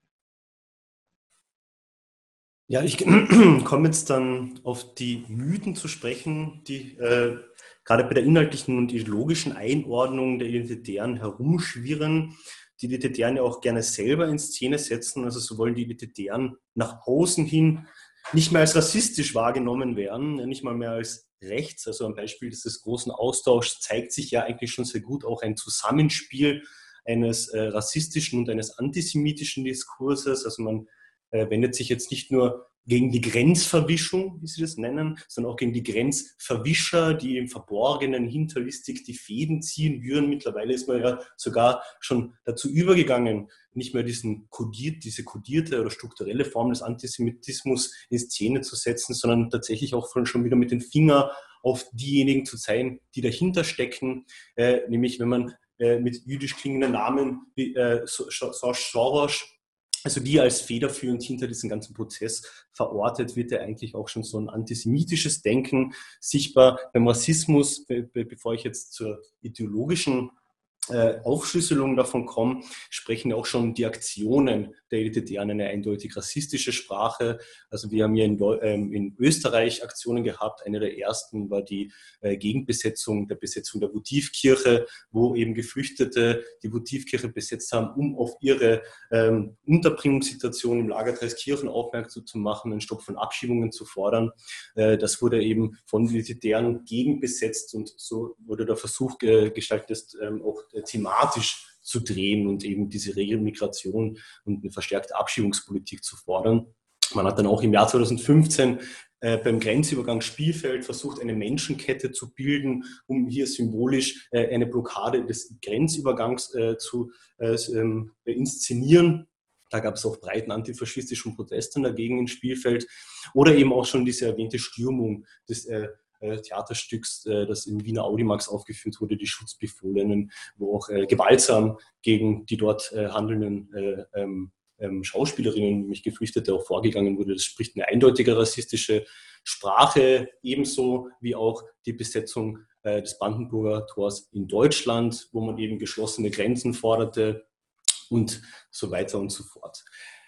Speaker 2: Ja, ich komme jetzt dann auf die Mythen zu sprechen, die gerade bei der inhaltlichen und ideologischen Einordnung der Identitären herumschwirren, die Identitären ja auch gerne selber in Szene setzen. Also so wollen die Identitären nach außen hin nicht mehr als rassistisch wahrgenommen werden, nicht mal mehr als rechts. Also am Beispiel des großen Austauschs zeigt sich ja eigentlich schon sehr gut auch ein Zusammenspiel eines rassistischen und eines antisemitischen Diskurses. Also man wendet sich jetzt nicht nur gegen die Grenzverwischung, wie Sie das nennen, sondern auch gegen die Grenzverwischer, die im Verborgenen hinterlistig die Fäden ziehen würden. Mittlerweile ist man ja sogar schon dazu übergegangen, nicht mehr diese kodierte oder strukturelle Form des Antisemitismus in Szene zu setzen, sondern tatsächlich auch schon wieder mit dem Finger auf diejenigen zu zeigen, die dahinter stecken. Nämlich wenn man mit jüdisch klingenden Namen wie Soros Also die als federführend hinter diesem ganzen Prozess verortet, wird ja eigentlich auch schon so ein antisemitisches Denken sichtbar. Beim Rassismus, bevor ich jetzt zur ideologischen Aufschlüsselung davon kommen, sprechen auch schon die Aktionen der Identitären eine eindeutig rassistische Sprache. Also wir haben hier in Österreich Aktionen gehabt. Eine der ersten war die Gegenbesetzung der Votivkirche, wo eben Geflüchtete die Votivkirche besetzt haben, um auf ihre Unterbringungssituation im Lager Dreiskirchen aufmerksam zu machen, einen Stopp von Abschiebungen zu fordern. Das wurde eben von Identitären gegenbesetzt und so wurde der Versuch gestaltet, auch thematisch zu drehen und eben diese Regelmigration und eine verstärkte Abschiebungspolitik zu fordern. Man hat dann auch im Jahr 2015 beim Grenzübergang Spielfeld versucht, eine Menschenkette zu bilden, um hier symbolisch eine Blockade des Grenzübergangs zu inszenieren. Da gab es auch breiten antifaschistischen Protest dagegen in Spielfeld. Oder eben auch schon diese erwähnte Stürmung des Theaterstücks, das im Wiener Audimax aufgeführt wurde, die Schutzbefohlenen, wo auch gewaltsam gegen die dort handelnden Schauspielerinnen, nämlich Geflüchtete, auch vorgegangen wurde. Das spricht eine eindeutige rassistische Sprache, ebenso wie auch die Besetzung des Brandenburger Tors in Deutschland, wo man eben geschlossene Grenzen forderte und so weiter und so fort.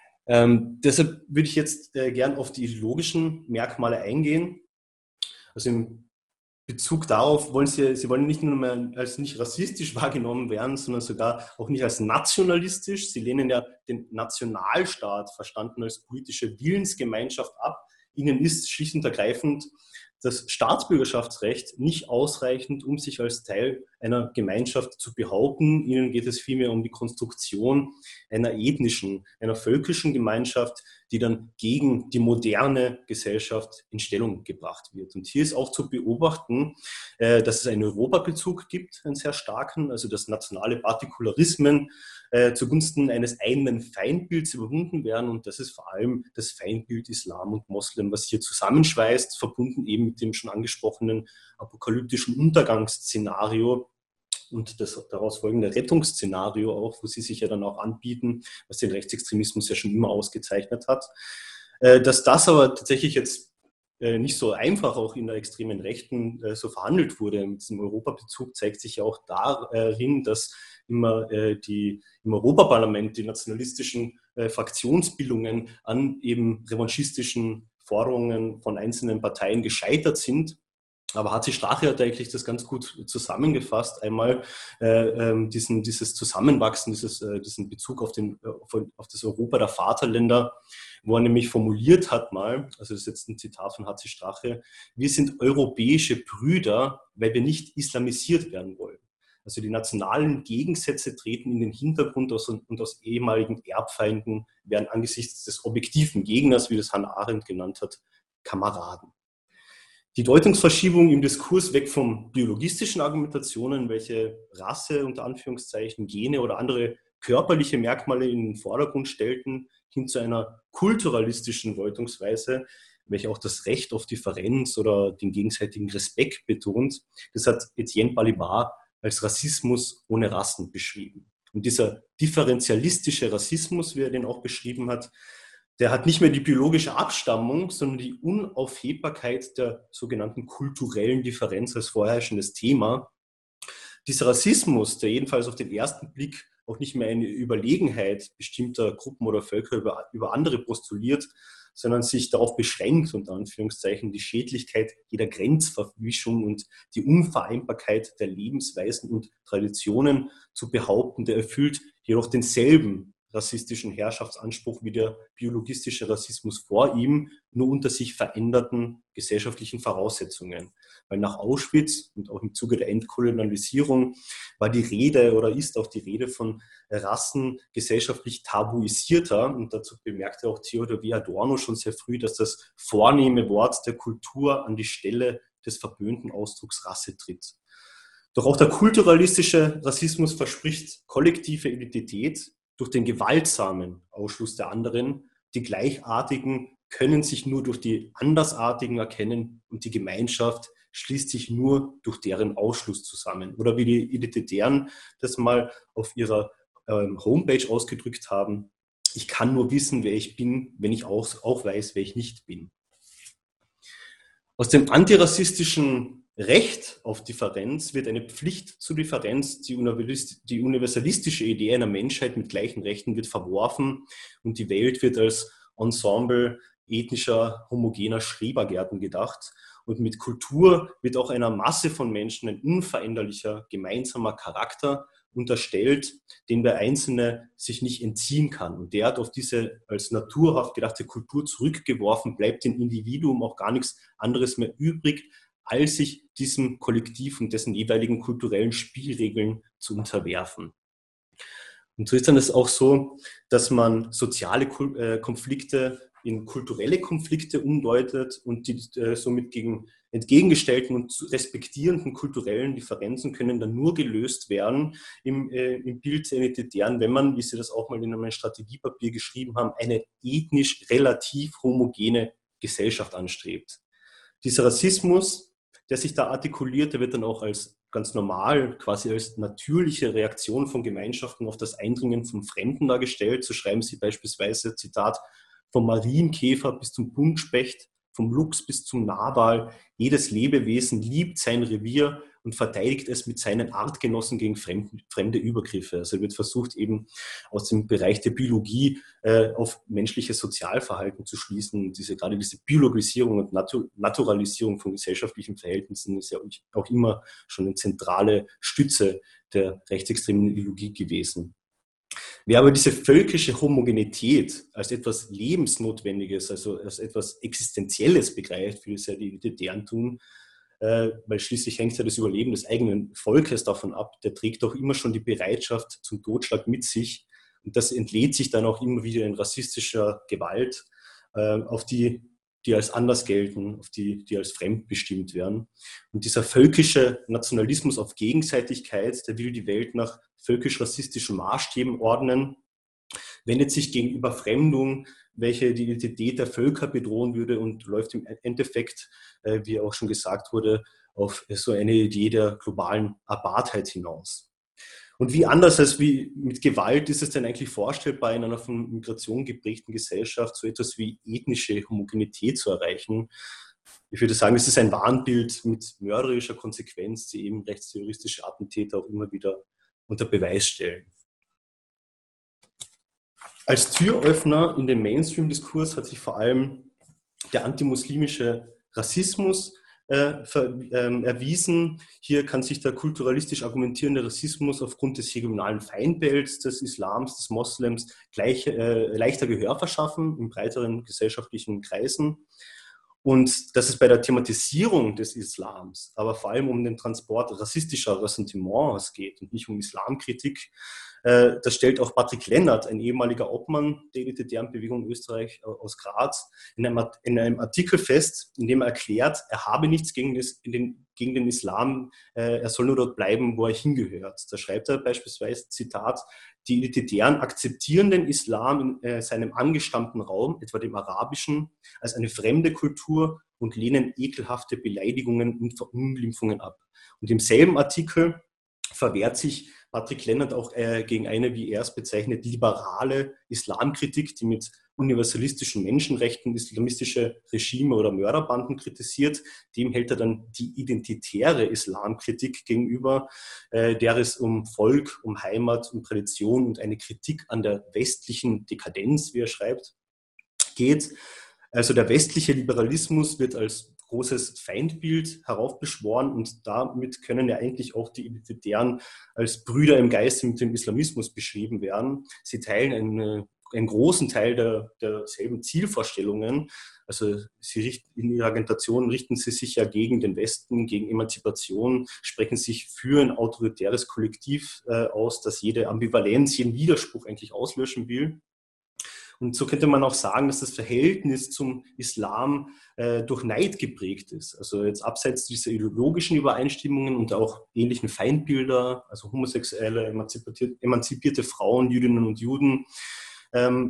Speaker 2: Deshalb würde ich jetzt gern auf die ideologischen Merkmale eingehen. Also im Bezug darauf Sie wollen nicht nur mehr als nicht rassistisch wahrgenommen werden, sondern sogar auch nicht als nationalistisch. Sie lehnen ja den Nationalstaat, verstanden als politische Willensgemeinschaft, ab. Ihnen ist schlicht und ergreifend das Staatsbürgerschaftsrecht nicht ausreichend, um sich als Teil einer Gemeinschaft zu behaupten. Ihnen geht es vielmehr um die Konstruktion einer ethnischen, einer völkischen Gemeinschaft, die dann gegen die moderne Gesellschaft in Stellung gebracht wird. Und hier ist auch zu beobachten, dass es einen Europabezug gibt, einen sehr starken, also dass nationale Partikularismen zugunsten eines eigenen Feindbilds überwunden werden. Und das ist vor allem das Feindbild Islam und Moslem, was hier zusammenschweißt, verbunden eben mit dem schon angesprochenen apokalyptischen Untergangsszenario und das daraus folgende Rettungsszenario auch, wo sie sich ja dann auch anbieten, was den Rechtsextremismus ja schon immer ausgezeichnet hat. Dass das aber tatsächlich jetzt nicht so einfach auch in der extremen Rechten so verhandelt wurde mit diesem Europabezug, zeigt sich ja auch darin, dass immer im Europaparlament die nationalistischen Fraktionsbildungen an eben revanchistischen Forderungen von einzelnen Parteien gescheitert sind. Aber HC Strache hat eigentlich das ganz gut zusammengefasst. Einmal dieses Zusammenwachsen, diesen Bezug auf das Europa der Vaterländer, wo er nämlich formuliert hat mal, also das ist jetzt ein Zitat von HC Strache: Wir sind europäische Brüder, weil wir nicht islamisiert werden wollen. Also die nationalen Gegensätze treten in den Hintergrund und aus ehemaligen Erbfeinden werden angesichts des objektiven Gegners, wie das Hannah Arendt genannt hat, Kameraden. Die Deutungsverschiebung im Diskurs weg von biologistischen Argumentationen, welche Rasse, unter Anführungszeichen, Gene oder andere körperliche Merkmale in den Vordergrund stellten, hin zu einer kulturalistischen Deutungsweise, welche auch das Recht auf Differenz oder den gegenseitigen Respekt betont. Das hat Etienne Balibar als Rassismus ohne Rassen beschrieben. Und dieser differentialistische Rassismus, wie er den auch beschrieben hat, der hat nicht mehr die biologische Abstammung, sondern die Unaufhebbarkeit der sogenannten kulturellen Differenz als vorherrschendes Thema. Dieser Rassismus, der jedenfalls auf den ersten Blick auch nicht mehr eine Überlegenheit bestimmter Gruppen oder Völker über andere postuliert, sondern sich darauf beschränkt, unter Anführungszeichen, die Schädlichkeit jeder Grenzverwischung und die Unvereinbarkeit der Lebensweisen und Traditionen zu behaupten, der erfüllt jedoch denselben rassistischen Herrschaftsanspruch wie der biologistische Rassismus vor ihm, nur unter sich veränderten gesellschaftlichen Voraussetzungen. Weil nach Auschwitz und auch im Zuge der Entkolonialisierung war die Rede oder ist auch die Rede von Rassen gesellschaftlich tabuisierter. Und dazu bemerkte auch Theodor W. Adorno schon sehr früh, dass das vornehme Wort der Kultur an die Stelle des verböhnten Ausdrucks Rasse tritt. Doch auch der kulturalistische Rassismus verspricht kollektive Identität durch den gewaltsamen Ausschluss der anderen. Die Gleichartigen können sich nur durch die Andersartigen erkennen und die Gemeinschaft schließt sich nur durch deren Ausschluss zusammen. Oder wie die Identitären das mal auf ihrer Homepage ausgedrückt haben: ich kann nur wissen, wer ich bin, wenn ich auch weiß, wer ich nicht bin. Aus dem antirassistischen Recht auf Differenz wird eine Pflicht zur Differenz, die universalistische Idee einer Menschheit mit gleichen Rechten wird verworfen und die Welt wird als Ensemble ethnischer, homogener Schrebergärten gedacht. Und mit Kultur wird auch einer Masse von Menschen ein unveränderlicher, gemeinsamer Charakter unterstellt, den der Einzelne sich nicht entziehen kann. Und der hat auf diese als naturhaft gedachte Kultur zurückgeworfen, bleibt dem Individuum auch gar nichts anderes mehr übrig, als sich diesem Kollektiv und dessen jeweiligen kulturellen Spielregeln zu unterwerfen. Und so ist dann es auch so, dass man soziale Konflikte in kulturelle Konflikte umdeutet und die somit gegen entgegengestellten und respektierenden kulturellen Differenzen können dann nur gelöst werden im Bild der Identitären, wenn man, wie Sie das auch mal in einem Strategiepapier geschrieben haben, eine ethnisch relativ homogene Gesellschaft anstrebt. Dieser Rassismus, der sich da artikuliert, der wird dann auch als ganz normal, quasi als natürliche Reaktion von Gemeinschaften auf das Eindringen von Fremden dargestellt. So schreiben Sie beispielsweise, Zitat, vom Marienkäfer bis zum Buntspecht, vom Luchs bis zum Narwal. Jedes Lebewesen liebt sein Revier und verteidigt es mit seinen Artgenossen gegen fremde Übergriffe. Also wird versucht, eben aus dem Bereich der Biologie auf menschliches Sozialverhalten zu schließen. Gerade diese Biologisierung und Naturalisierung von gesellschaftlichen Verhältnissen ist ja auch immer schon eine zentrale Stütze der rechtsextremen Ideologie gewesen. Wer aber diese völkische Homogenität als etwas Lebensnotwendiges, also als etwas Existenzielles begreift, wie es ja die Identitären tun, weil schließlich hängt ja das Überleben des eigenen Volkes davon ab, der trägt auch immer schon die Bereitschaft zum Totschlag mit sich. Und das entlädt sich dann auch immer wieder in rassistischer Gewalt, auf die als anders gelten, auf die als fremdbestimmt werden. Und dieser völkische Nationalismus auf Gegenseitigkeit, der will die Welt nach völkisch-rassistischen Maßstäben ordnen, wendet sich gegen Überfremdung, welche die Identität der Völker bedrohen würde und läuft im Endeffekt, wie auch schon gesagt wurde, auf so eine Idee der globalen Apartheid hinaus. Und wie anders als wie mit Gewalt ist es denn eigentlich vorstellbar, in einer von Migration geprägten Gesellschaft so etwas wie ethnische Homogenität zu erreichen? Ich würde sagen, es ist ein Wahnbild mit mörderischer Konsequenz, die eben rechtsterroristische Attentäter auch immer wieder unter Beweis stellen. Als Türöffner in den Mainstream-Diskurs hat sich vor allem der antimuslimische Rassismus erwiesen. Hier kann sich der kulturalistisch argumentierende Rassismus aufgrund des regionalen Feindbilds des Islams, des Moslems leichter Gehör verschaffen in breiteren gesellschaftlichen Kreisen. Und dass es bei der Thematisierung des Islams, aber vor allem um den Transport rassistischer Ressentiments geht und nicht um Islamkritik, das stellt auch Patrick Lennart, ein ehemaliger Obmann der Identitären Bewegung Österreich aus Graz, in einem Artikel fest, in dem er erklärt, er habe nichts gegen den Islam, er soll nur dort bleiben, wo er hingehört. Da schreibt er beispielsweise, Zitat, die Identitären akzeptieren den Islam in seinem angestammten Raum, etwa dem arabischen, als eine fremde Kultur und lehnen ekelhafte Beleidigungen und Verunglimpfungen ab. Und im selben Artikel verwehrt sich Patrick Lennart auch gegen eine, wie er es bezeichnet, liberale Islamkritik, die mit universalistischen Menschenrechten islamistische Regime oder Mörderbanden kritisiert. Dem hält er dann die identitäre Islamkritik gegenüber, der es um Volk, um Heimat, um Tradition und eine Kritik an der westlichen Dekadenz, wie er schreibt, geht. Also der westliche Liberalismus wird als großes Feindbild heraufbeschworen und damit können ja eigentlich auch die Identitären als Brüder im Geiste mit dem Islamismus beschrieben werden. Sie teilen einen großen Teil derselben Zielvorstellungen. Also in ihrer Agitation richten sie sich ja gegen den Westen, gegen Emanzipation, sprechen sich für ein autoritäres Kollektiv aus, das jede Ambivalenz, jeden Widerspruch eigentlich auslöschen will. Und so könnte man auch sagen, dass das Verhältnis zum Islam durch Neid geprägt ist. Also jetzt abseits dieser ideologischen Übereinstimmungen und auch ähnlichen Feindbilder, also homosexuelle, emanzipierte Frauen, Jüdinnen und Juden,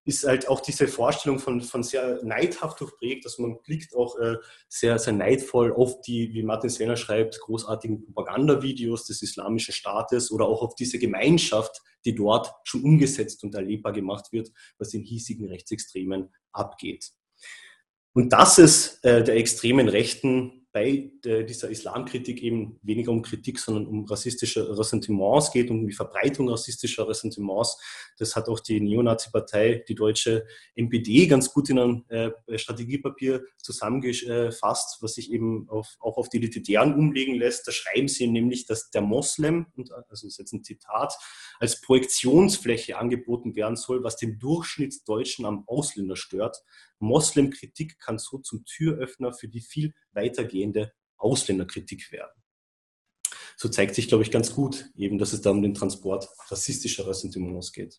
Speaker 2: ist halt auch diese Vorstellung von sehr neidhaft durchprägt, dass man blickt auch sehr, sehr neidvoll auf die, wie Martin Sellner schreibt, großartigen Propagandavideos des Islamischen Staates oder auch auf diese Gemeinschaft, die dort schon umgesetzt und erlebbar gemacht wird, was den hiesigen Rechtsextremen abgeht. Und dass es der extremen Rechten bei dieser Islamkritik eben weniger um Kritik, sondern um rassistische Ressentiments geht, um die Verbreitung rassistischer Ressentiments. Das hat auch die Neonazi-Partei, die deutsche NPD, ganz gut in einem Strategiepapier zusammengefasst, was sich eben auch auf die Identitären umlegen lässt. Da schreiben sie nämlich, dass der Moslem, also das ist jetzt ein Zitat, als Projektionsfläche angeboten werden soll, was den Durchschnittsdeutschen am Ausländer stört. Moslemkritik kann so zum Türöffner für die viel weitergehende Ausländerkritik werden. So zeigt sich, glaube ich, ganz gut, eben, dass es da um den Transport rassistischer Ressentiments geht.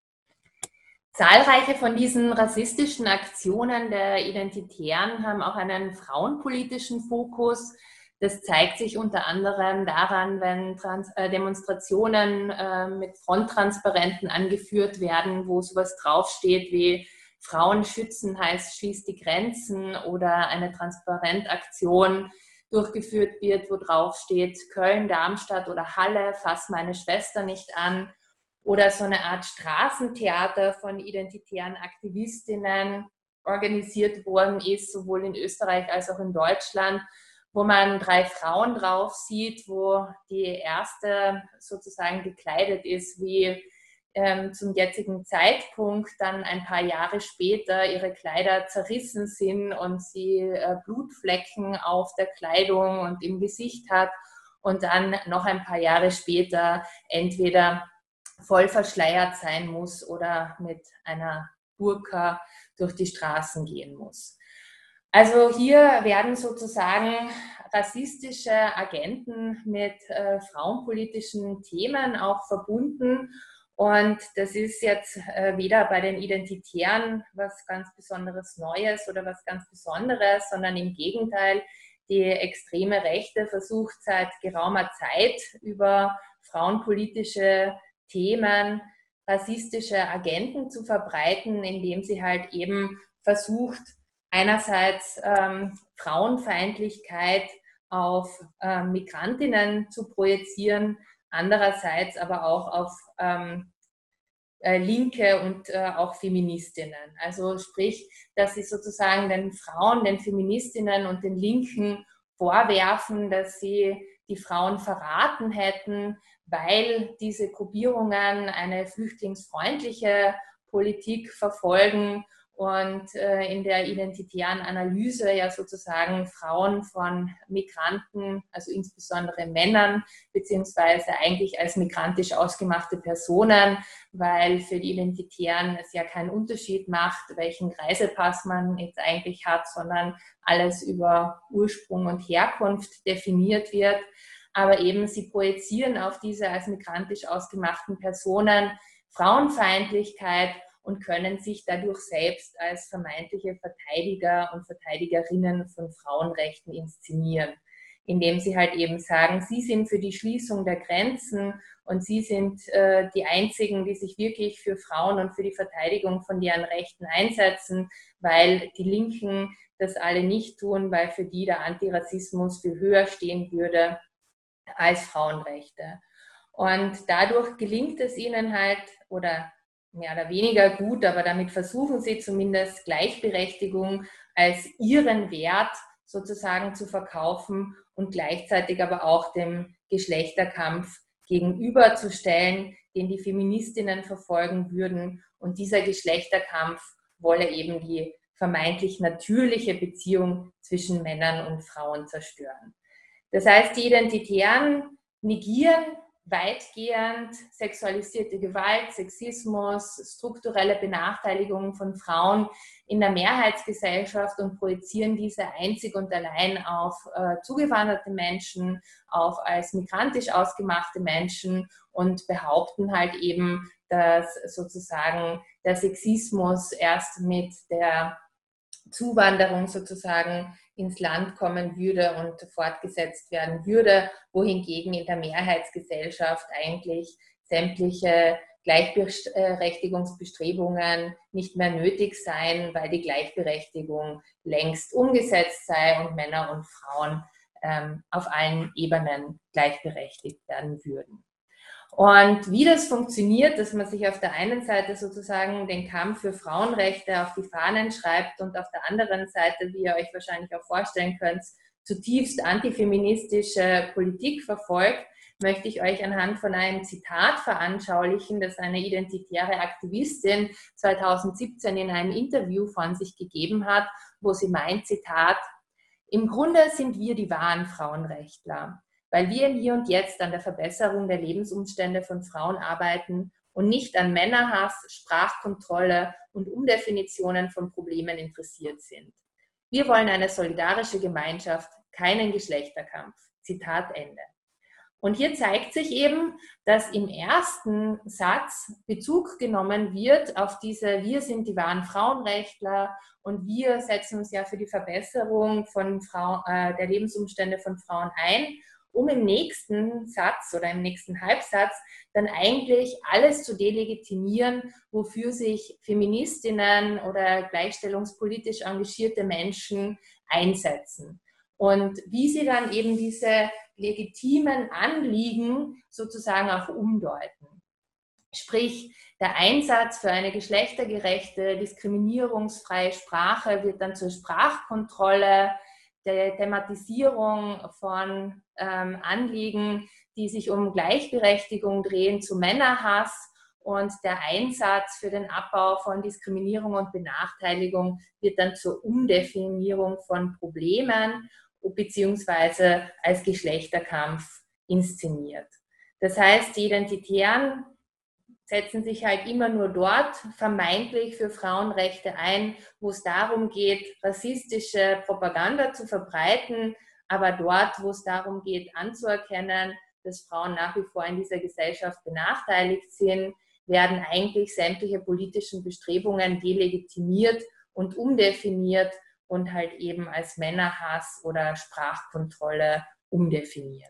Speaker 1: Zahlreiche von diesen rassistischen Aktionen der Identitären haben auch einen frauenpolitischen Fokus. Das zeigt sich unter anderem daran, wenn Demonstrationen mit Fronttransparenten angeführt werden, wo sowas draufsteht wie Frauen schützen heißt schließt die Grenzen, oder eine Transparentaktion durchgeführt wird, wo draufsteht Köln, Darmstadt oder Halle, fass meine Schwester nicht an, oder so eine Art Straßentheater von identitären Aktivistinnen organisiert worden ist, sowohl in Österreich als auch in Deutschland, wo man 3 Frauen drauf sieht, wo die erste sozusagen gekleidet ist wie zum jetzigen Zeitpunkt, dann ein paar Jahre später ihre Kleider zerrissen sind und sie Blutflecken auf der Kleidung und im Gesicht hat und dann noch ein paar Jahre später entweder voll verschleiert sein muss oder mit einer Burka durch die Straßen gehen muss. Also hier werden sozusagen rassistische Agenten mit frauenpolitischen Themen auch verbunden. Und das ist jetzt weder bei den Identitären was ganz Besonderes Neues oder was ganz Besonderes, sondern im Gegenteil, die extreme Rechte versucht seit geraumer Zeit über frauenpolitische Themen rassistische Agenten zu verbreiten, indem sie halt eben versucht, einerseits Frauenfeindlichkeit auf Migrantinnen zu projizieren, andererseits aber auch auf Linke und auch Feministinnen. Also sprich, dass sie sozusagen den Frauen, den Feministinnen und den Linken vorwerfen, dass sie die Frauen verraten hätten, weil diese Gruppierungen eine flüchtlingsfreundliche Politik verfolgen und in der identitären Analyse ja sozusagen Frauen von Migranten, also insbesondere Männern, beziehungsweise eigentlich als migrantisch ausgemachte Personen, weil für die Identitären es ja keinen Unterschied macht, welchen Reisepass man jetzt eigentlich hat, sondern alles über Ursprung und Herkunft definiert wird. Aber eben sie projizieren auf diese als migrantisch ausgemachten Personen Frauenfeindlichkeit und können sich dadurch selbst als vermeintliche Verteidiger und Verteidigerinnen von Frauenrechten inszenieren, indem sie halt eben sagen, sie sind für die Schließung der Grenzen und sie sind die Einzigen, die sich wirklich für Frauen und für die Verteidigung von deren Rechten einsetzen, weil die Linken das alle nicht tun, weil für die der Antirassismus viel höher stehen würde als Frauenrechte. Und dadurch gelingt es ihnen halt, oder mehr oder weniger gut, aber damit versuchen sie zumindest Gleichberechtigung als ihren Wert sozusagen zu verkaufen und gleichzeitig aber auch dem Geschlechterkampf gegenüberzustellen, den die Feministinnen verfolgen würden. Und dieser Geschlechterkampf wolle eben die vermeintlich natürliche Beziehung zwischen Männern und Frauen zerstören. Das heißt, die Identitären negieren weitgehend sexualisierte Gewalt, Sexismus, strukturelle Benachteiligung von Frauen in der Mehrheitsgesellschaft und projizieren diese einzig und allein auf zugewanderte Menschen, auf als migrantisch ausgemachte Menschen und behaupten halt eben, dass sozusagen der Sexismus erst mit der Zuwanderung sozusagen ins Land kommen würde und fortgesetzt werden würde, wohingegen in der Mehrheitsgesellschaft eigentlich sämtliche Gleichberechtigungsbestrebungen nicht mehr nötig seien, weil die Gleichberechtigung längst umgesetzt sei und Männer und Frauen auf allen Ebenen gleichberechtigt werden würden. Und wie das funktioniert, dass man sich auf der einen Seite sozusagen den Kampf für Frauenrechte auf die Fahnen schreibt und auf der anderen Seite, wie ihr euch wahrscheinlich auch vorstellen könnt, zutiefst antifeministische Politik verfolgt, möchte ich euch anhand von einem Zitat veranschaulichen, das eine identitäre Aktivistin 2017 in einem Interview von sich gegeben hat, wo sie meint, Zitat: Im Grunde sind wir die wahren Frauenrechtler, weil wir im Hier und Jetzt an der Verbesserung der Lebensumstände von Frauen arbeiten und nicht an Männerhass, Sprachkontrolle und Umdefinitionen von Problemen interessiert sind. Wir wollen eine solidarische Gemeinschaft, keinen Geschlechterkampf. Zitat Ende. Und hier zeigt sich eben, dass im ersten Satz Bezug genommen wird auf diese Wir sind die wahren Frauenrechtler und wir setzen uns ja für die Verbesserung von der Lebensumstände von Frauen ein, um im nächsten Satz oder im nächsten Halbsatz dann eigentlich alles zu delegitimieren, wofür sich Feministinnen oder gleichstellungspolitisch engagierte Menschen einsetzen. Und wie sie dann eben diese legitimen Anliegen sozusagen auch umdeuten. Sprich, der Einsatz für eine geschlechtergerechte, diskriminierungsfreie Sprache wird dann zur Sprachkontrolle, der Thematisierung von Anliegen, die sich um Gleichberechtigung drehen, zu Männerhass, und der Einsatz für den Abbau von Diskriminierung und Benachteiligung wird dann zur Umdefinierung von Problemen beziehungsweise als Geschlechterkampf inszeniert. Das heißt, die Identitären setzen sich halt immer nur dort vermeintlich für Frauenrechte ein, wo es darum geht, rassistische Propaganda zu verbreiten, aber dort, wo es darum geht, anzuerkennen, dass Frauen nach wie vor in dieser Gesellschaft benachteiligt sind, werden eigentlich sämtliche politischen Bestrebungen delegitimiert und umdefiniert und halt eben als Männerhass oder Sprachkontrolle umdefiniert.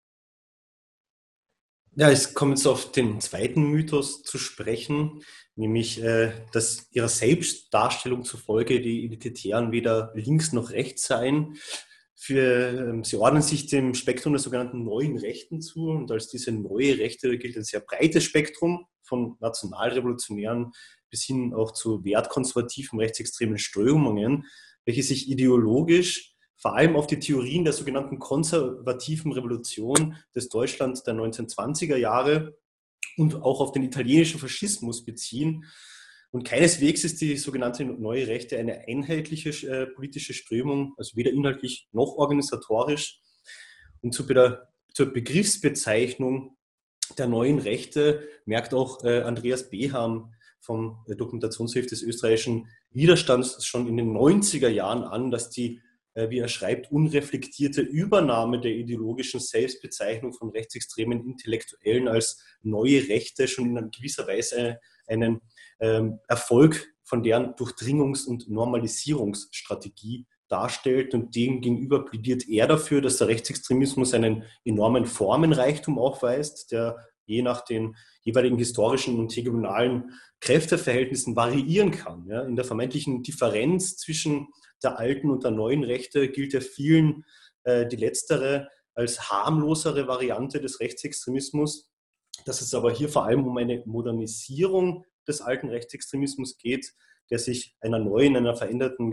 Speaker 2: Ja, ich komme jetzt auf den zweiten Mythos zu sprechen, nämlich, dass ihrer Selbstdarstellung zufolge die Identitären weder links noch rechts seien. Sie ordnen sich dem Spektrum der sogenannten neuen Rechten zu, und als diese neue Rechte gilt ein sehr breites Spektrum von nationalrevolutionären bis hin auch zu wertkonservativen rechtsextremen Strömungen, welche sich ideologisch vor allem auf die Theorien der sogenannten konservativen Revolution des Deutschland der 1920er Jahre und auch auf den italienischen Faschismus beziehen. Und keineswegs ist die sogenannte neue Rechte eine einheitliche politische Strömung, also weder inhaltlich noch organisatorisch. Und zur Begriffsbezeichnung der neuen Rechte merkt auch Andreas Beham vom Dokumentationshilfe des österreichischen Widerstands schon in den 90er Jahren an, dass die, wie er schreibt, unreflektierte Übernahme der ideologischen Selbstbezeichnung von rechtsextremen Intellektuellen als neue Rechte schon in gewisser Weise einen Erfolg von deren Durchdringungs- und Normalisierungsstrategie darstellt. Und dem gegenüber plädiert er dafür, dass der Rechtsextremismus einen enormen Formenreichtum aufweist, der je nach den jeweiligen historischen und hegemonalen Kräfteverhältnissen variieren kann. Ja, in der vermeintlichen Differenz zwischen der alten und der neuen Rechte gilt ja vielen die letztere als harmlosere Variante des Rechtsextremismus. Dass es aber hier vor allem um eine Modernisierung des alten Rechtsextremismus geht, der sich einer veränderten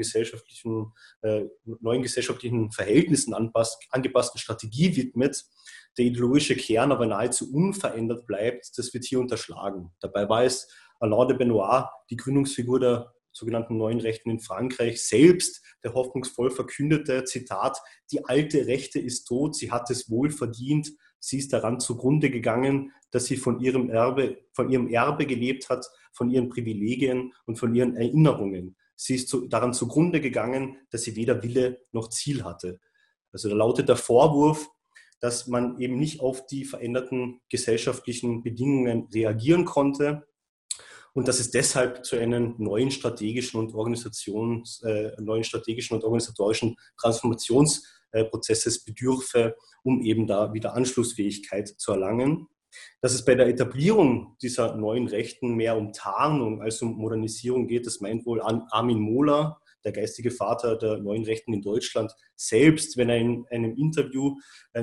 Speaker 2: neuen gesellschaftlichen Verhältnissen angepassten Strategie widmet, der ideologische Kern aber nahezu unverändert bleibt, das wird hier unterschlagen. Dabei war es Alain de Benoit, die Gründungsfigur der sogenannten neuen Rechten in Frankreich, selbst, der hoffnungsvoll verkündete, Zitat: Die alte Rechte ist tot, sie hat es wohl verdient, sie ist daran zugrunde gegangen, dass sie von ihrem Erbe gelebt hat, von ihren Privilegien und von ihren Erinnerungen. Sie ist daran zugrunde gegangen, dass sie weder Wille noch Ziel hatte. Also da lautet der Vorwurf, dass man eben nicht auf die veränderten gesellschaftlichen Bedingungen reagieren konnte und dass es deshalb zu einem neuen strategischen und organisatorischen Transformationsprozesses bedürfe, um eben da wieder Anschlussfähigkeit zu erlangen. Dass es bei der Etablierung dieser neuen Rechten mehr um Tarnung als um Modernisierung geht, das meint wohl Armin Mohler, der geistige Vater der neuen Rechten in Deutschland, selbst, wenn er in einem Interview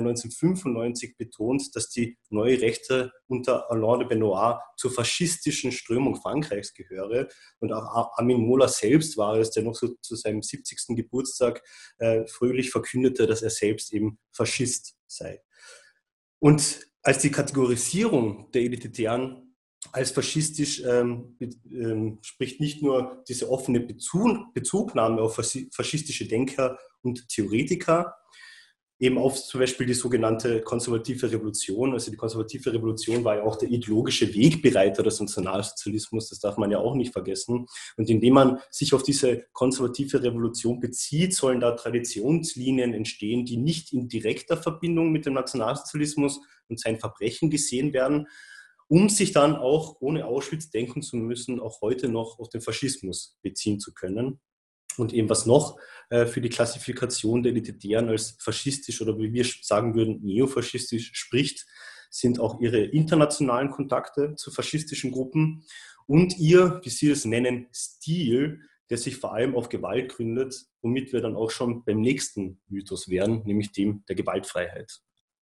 Speaker 2: 1995 betont, dass die neue Rechte unter Alain de Benoist zur faschistischen Strömung Frankreichs gehöre. Und auch Armin Mohler selbst war es, der noch so zu seinem 70. Geburtstag fröhlich verkündete, dass er selbst eben Faschist sei. Und als die Kategorisierung der Identitären als faschistisch spricht nicht nur diese offene Bezugnahme auf faschistische Denker und Theoretiker, eben auf zum Beispiel die sogenannte konservative Revolution. Also die konservative Revolution war ja auch der ideologische Wegbereiter des Nationalsozialismus, das darf man ja auch nicht vergessen. Und indem man sich auf diese konservative Revolution bezieht, sollen da Traditionslinien entstehen, die nicht in direkter Verbindung mit dem Nationalsozialismus und seinen Verbrechen gesehen werden, um sich dann auch, ohne Auschwitz denken zu müssen, auch heute noch auf den Faschismus beziehen zu können. Und eben was noch für die Klassifikation der Identitären als faschistisch oder wie wir sagen würden, neofaschistisch spricht, sind auch ihre internationalen Kontakte zu faschistischen Gruppen und ihr, wie Sie es nennen, Stil, der sich vor allem auf Gewalt gründet, womit wir dann auch schon beim nächsten Mythos wären, nämlich dem der Gewaltfreiheit.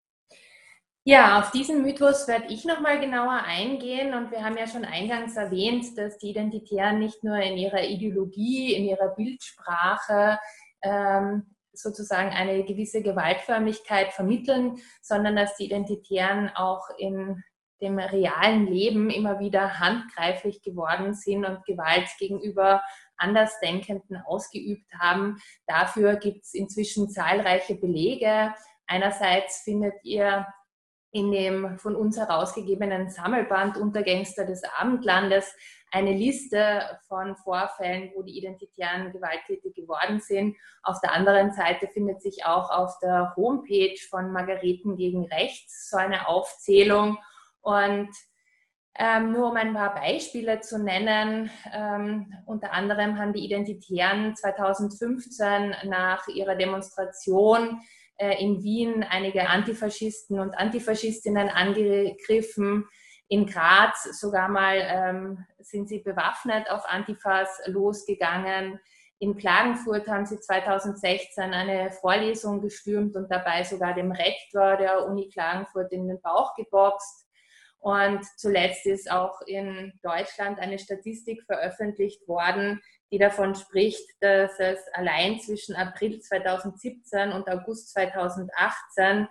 Speaker 1: Ja, auf diesen Mythos werde ich nochmal genauer eingehen und wir haben ja schon eingangs erwähnt, dass die Identitären nicht nur in ihrer Ideologie, in ihrer Bildsprache sozusagen eine gewisse Gewaltförmigkeit vermitteln, sondern dass die Identitären auch in dem realen Leben immer wieder handgreiflich geworden sind und Gewalt gegenüber Andersdenkenden ausgeübt haben. Dafür gibt es inzwischen zahlreiche Belege. Einerseits findet ihr in dem von uns herausgegebenen Sammelband Untergangster des Abendlandes eine Liste von Vorfällen, wo die Identitären gewalttätig geworden sind. Auf der anderen Seite findet sich auch auf der Homepage von Margareten gegen Rechts so eine Aufzählung. Und nur um ein paar Beispiele zu nennen, unter anderem haben die Identitären 2015 nach ihrer Demonstration in Wien einige Antifaschisten und Antifaschistinnen angegriffen. In Graz sogar mal sind sie bewaffnet auf Antifas losgegangen. In Klagenfurt haben sie 2016 eine Vorlesung gestürmt und dabei sogar dem Rektor der Uni Klagenfurt in den Bauch geboxt. Und zuletzt ist auch in Deutschland eine Statistik veröffentlicht worden, die davon spricht, dass es allein zwischen April 2017 und August 2018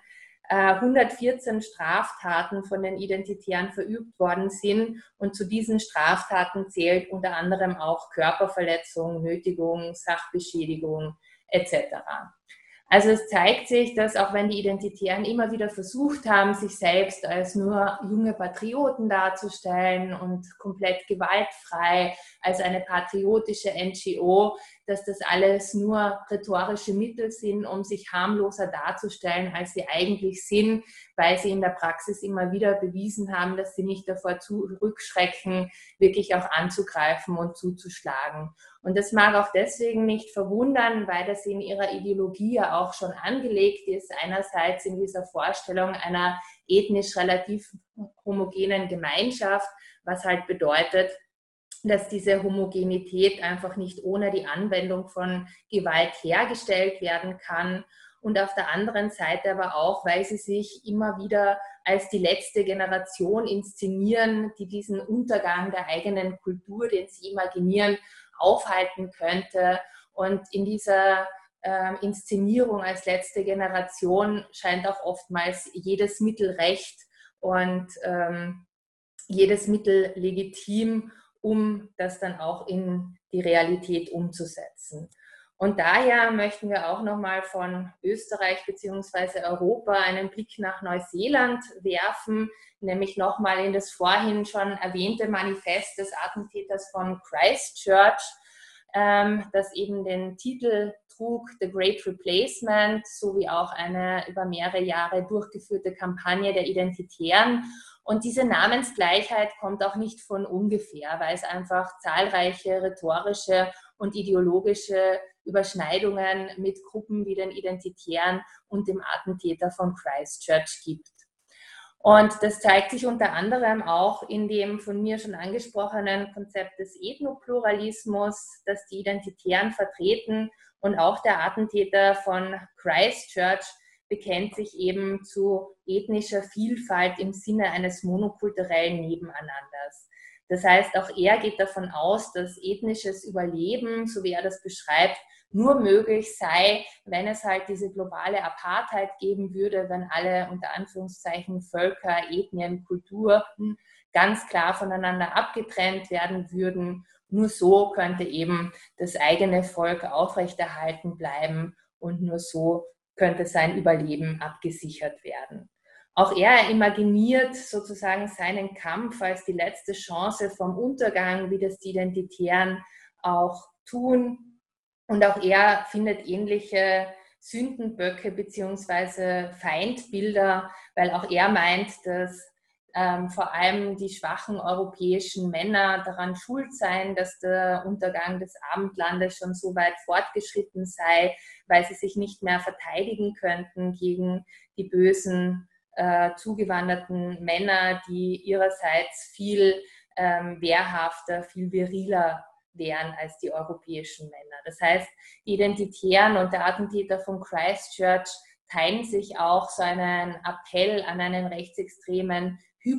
Speaker 1: 114 Straftaten von den Identitären verübt worden sind. Und zu diesen Straftaten zählt unter anderem auch Körperverletzung, Nötigung, Sachbeschädigung etc. Also es zeigt sich, dass auch wenn die Identitären immer wieder versucht haben, sich selbst als nur junge Patrioten darzustellen und komplett gewaltfrei als eine patriotische NGO, dass das alles nur rhetorische Mittel sind, um sich harmloser darzustellen, als sie eigentlich sind, weil sie in der Praxis immer wieder bewiesen haben, dass sie nicht davor zurückschrecken, wirklich auch anzugreifen und zuzuschlagen. Und das mag auch deswegen nicht verwundern, weil das in ihrer Ideologie ja auch schon angelegt ist. Einerseits in dieser Vorstellung einer ethnisch relativ homogenen Gemeinschaft, was halt bedeutet, dass diese Homogenität einfach nicht ohne die Anwendung von Gewalt hergestellt werden kann. Und auf der anderen Seite aber auch, weil sie sich immer wieder als die letzte Generation inszenieren, die diesen Untergang der eigenen Kultur, den sie imaginieren, aufhalten könnte. Und in dieser Inszenierung als letzte Generation scheint auch oftmals jedes Mittel recht und jedes Mittel legitim, um das dann auch in die Realität umzusetzen. Und daher möchten wir auch nochmal von Österreich bzw. Europa einen Blick nach Neuseeland werfen, nämlich nochmal in das vorhin schon erwähnte Manifest des Attentäters von Christchurch, das eben den Titel trug The Great Replacement, sowie auch eine über mehrere Jahre durchgeführte Kampagne der Identitären. Und diese Namensgleichheit kommt auch nicht von ungefähr, weil es einfach zahlreiche rhetorische und ideologische Überschneidungen mit Gruppen wie den Identitären und dem Attentäter von Christchurch gibt. Und das zeigt sich unter anderem auch in dem von mir schon angesprochenen Konzept des Ethnopluralismus, das die Identitären vertreten. Und auch der Attentäter von Christchurch bekennt sich eben zu ethnischer Vielfalt im Sinne eines monokulturellen Nebeneinanders. Das heißt, auch er geht davon aus, dass ethnisches Überleben, so wie er das beschreibt, nur möglich sei, wenn es halt diese globale Apartheid geben würde, wenn alle unter Anführungszeichen Völker, Ethnien, Kulturen ganz klar voneinander abgetrennt werden würden. Nur so könnte eben das eigene Volk aufrechterhalten bleiben und nur so könnte sein Überleben abgesichert werden. Auch er imaginiert sozusagen seinen Kampf als die letzte Chance vom Untergang, wie das die Identitären auch tun. Und auch er findet ähnliche Sündenböcke bzw. Feindbilder, weil auch er meint, dass vor allem die schwachen europäischen Männer daran schuld seien, dass der Untergang des Abendlandes schon so weit fortgeschritten sei, weil sie sich nicht mehr verteidigen könnten gegen die bösen zugewanderten Männer, die ihrerseits viel wehrhafter, viel viriler wären als die europäischen Männer. Das heißt, die Identitären und der Attentäter von Christchurch teilen sich auch so einen Appell an einen rechtsextremen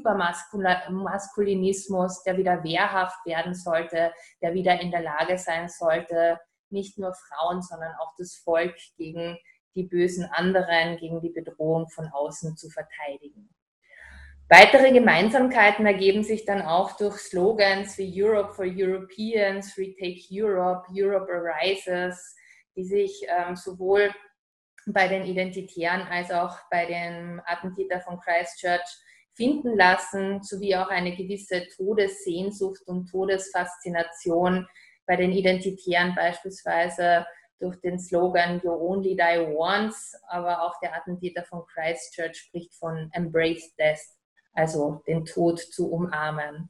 Speaker 1: Hypermaskulinismus, der wieder wehrhaft werden sollte, der wieder in der Lage sein sollte, nicht nur Frauen, sondern auch das Volk gegen die bösen anderen, gegen die Bedrohung von außen zu verteidigen. Weitere Gemeinsamkeiten ergeben sich dann auch durch Slogans wie Europe for Europeans, Retake Europe, Europe Arises, die sich sowohl bei den Identitären als auch bei den Attentätern von Christchurch finden lassen, sowie auch eine gewisse Todessehnsucht und Todesfaszination bei den Identitären beispielsweise durch den Slogan You only die once, aber auch der Attentäter von Christchurch spricht von Embrace Death, also den Tod zu umarmen.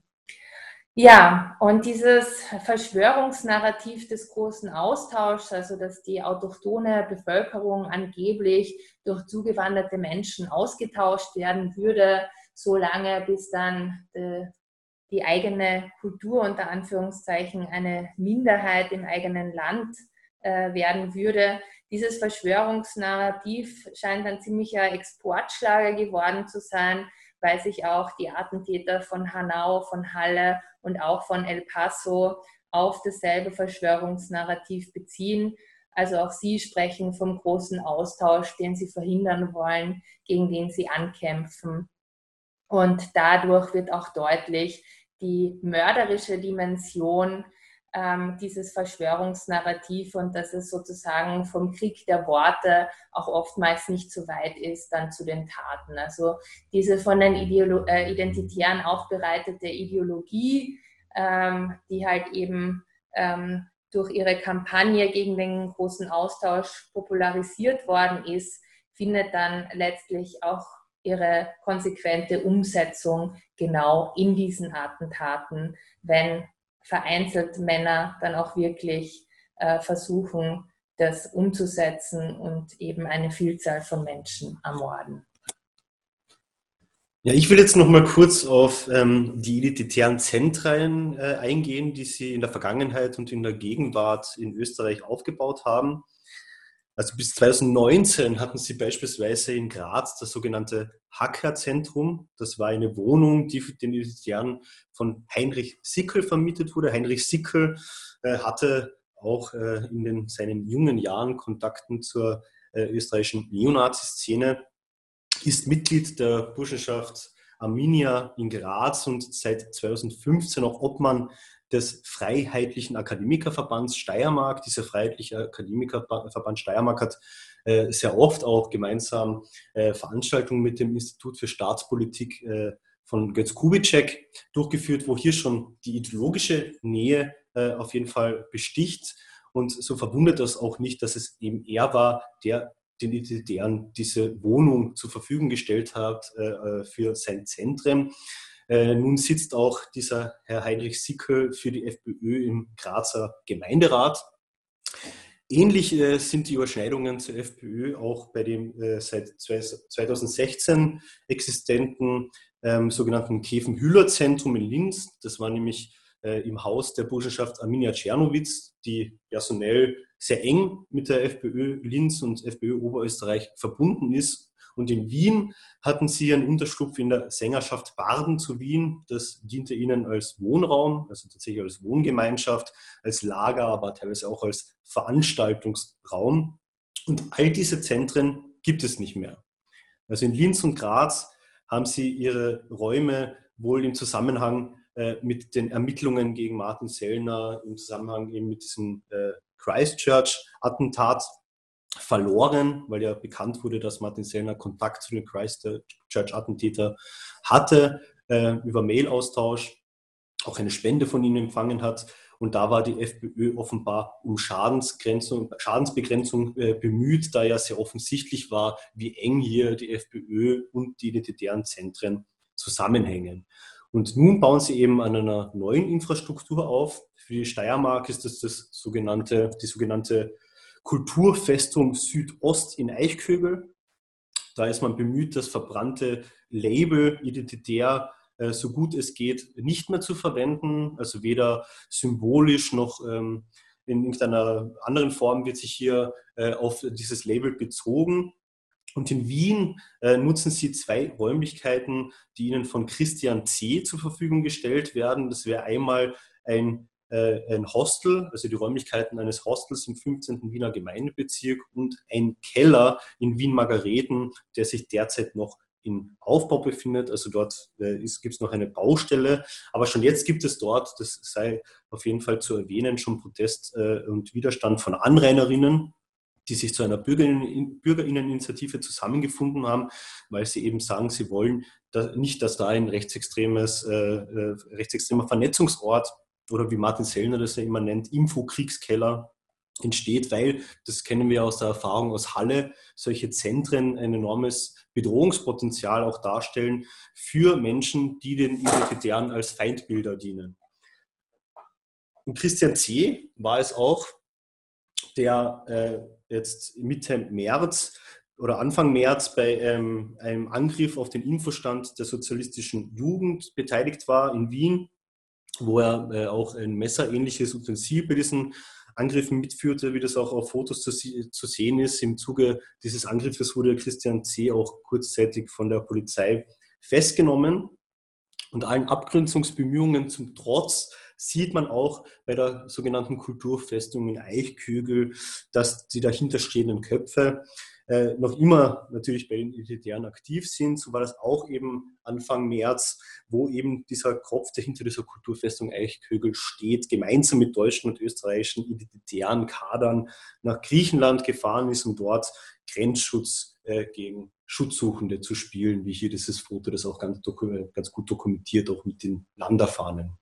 Speaker 1: Ja, und dieses Verschwörungsnarrativ des großen Austauschs, also dass die autochthone Bevölkerung angeblich durch zugewanderte Menschen ausgetauscht werden würde, so lange bis dann die eigene Kultur unter Anführungszeichen eine Minderheit im eigenen Land werden würde. Dieses Verschwörungsnarrativ scheint ein ziemlicher Exportschlager geworden zu sein, weil sich auch die Attentäter von Hanau, von Halle und auch von El Paso auf dasselbe Verschwörungsnarrativ beziehen. Also auch sie sprechen vom großen Austausch, den sie verhindern wollen, gegen den sie ankämpfen. Und dadurch wird auch deutlich die mörderische Dimension dieses Verschwörungsnarrativ und dass es sozusagen vom Krieg der Worte auch oftmals nicht so weit ist dann zu den Taten. Also diese von den Identitären aufbereitete Ideologie, die halt eben durch ihre Kampagne gegen den großen Austausch popularisiert worden ist, findet dann letztlich auch ihre konsequente Umsetzung genau in diesen Attentaten, wenn vereinzelt Männer dann auch wirklich versuchen, das umzusetzen und eben eine Vielzahl von Menschen ermorden.
Speaker 2: Ja, ich will jetzt noch mal kurz auf die identitären Zentren eingehen, die Sie in der Vergangenheit und in der Gegenwart in Österreich aufgebaut haben. Also bis 2019 hatten Sie beispielsweise in Graz das sogenannte Hacker-Zentrum. Das war eine Wohnung, die den Identitären von Heinrich Sickel vermietet wurde. Heinrich Sickel hatte auch in seinen jungen Jahren Kontakten zur österreichischen Neonazi-Szene, ist Mitglied der Burschenschaft Arminia in Graz und seit 2015 auch Obmann des Freiheitlichen Akademikerverbands Steiermark. Dieser Freiheitliche Akademikerverband Steiermark hat sehr oft auch gemeinsam Veranstaltungen mit dem Institut für Staatspolitik von Götz Kubitschek durchgeführt, wo hier schon die ideologische Nähe auf jeden Fall besticht. Und so verwundert das auch nicht, dass es eben er war, der den Identitären diese Wohnung zur Verfügung gestellt hat für sein Zentrum. Nun sitzt auch dieser Herr Heinrich Sickel für die FPÖ im Grazer Gemeinderat. Ähnlich sind die Überschneidungen zur FPÖ auch bei dem seit 2016 existenten sogenannten Käfenhüller-Zentrum in Linz. Das war nämlich im Haus der Burschenschaft Arminia Czernowitz, die personell sehr eng mit der FPÖ Linz und FPÖ Oberösterreich verbunden ist. Und in Wien hatten sie einen Unterschlupf in der Sängerschaft Barden zu Wien. Das diente ihnen als Wohnraum, also tatsächlich als Wohngemeinschaft, als Lager, aber teilweise auch als Veranstaltungsraum. Und all diese Zentren gibt es nicht mehr. Also in Linz und Graz haben sie ihre Räume wohl im Zusammenhang mit den Ermittlungen gegen Martin Sellner, im Zusammenhang eben mit diesem Christchurch-Attentat verloren, weil ja bekannt wurde, dass Martin Sellner Kontakt zu den Christchurch-Attentäter hatte, über Mail-Austausch, auch eine Spende von ihnen empfangen hat. Und da war die FPÖ offenbar um Schadensbegrenzung bemüht, da ja sehr offensichtlich war, wie eng hier die FPÖ und die identitären Zentren zusammenhängen. Und nun bauen sie eben an einer neuen Infrastruktur auf. Für die Steiermark ist das die sogenannte Kulturfestung Südost in Eichkögel. Da ist man bemüht, das verbrannte Label identitär so gut es geht nicht mehr zu verwenden. Also weder symbolisch noch in irgendeiner anderen Form wird sich hier auf dieses Label bezogen. Und in Wien nutzen sie 2 Räumlichkeiten, die ihnen von Christian C. zur Verfügung gestellt werden. Das wäre einmal ein Hostel, also die Räumlichkeiten eines Hostels im 15. Wiener Gemeindebezirk und ein Keller in Wien-Margareten, der sich derzeit noch in Aufbau befindet. Also dort gibt es noch eine Baustelle, aber schon jetzt gibt es dort, das sei auf jeden Fall zu erwähnen, schon Protest und Widerstand von Anrainerinnen, die sich zu einer Bürgerinneninitiative zusammengefunden haben, weil sie eben sagen, sie wollen nicht, dass da ein rechtsextremer Vernetzungsort oder wie Martin Sellner das ja immer nennt, Infokriegskeller entsteht, weil, das kennen wir aus der Erfahrung aus Halle, solche Zentren ein enormes Bedrohungspotenzial auch darstellen für Menschen, die den Identitären als Feindbilder dienen. Und Christian C. war es auch, der jetzt Mitte März oder Anfang März bei einem Angriff auf den Infostand der sozialistischen Jugend beteiligt war in Wien, wo er auch ein messerähnliches Utensil bei diesen Angriffen mitführte, wie das auch auf Fotos zu sehen ist. Im Zuge dieses Angriffes wurde Christian C. auch kurzzeitig von der Polizei festgenommen. Und allen Abgrenzungsbemühungen zum Trotz sieht man auch bei der sogenannten Kulturfestung in Eichkögel, dass die dahinterstehenden Köpfe noch immer natürlich bei den Identitären aktiv sind. So war das auch eben Anfang März, wo eben dieser Kopf, der hinter dieser Kulturfestung Eichkögel steht, gemeinsam mit deutschen und österreichischen identitären Kadern nach Griechenland gefahren ist, um dort Grenzschutz gegen Schutzsuchende zu spielen, wie hier dieses Foto das auch ganz gut dokumentiert, auch mit den Landerfahnen.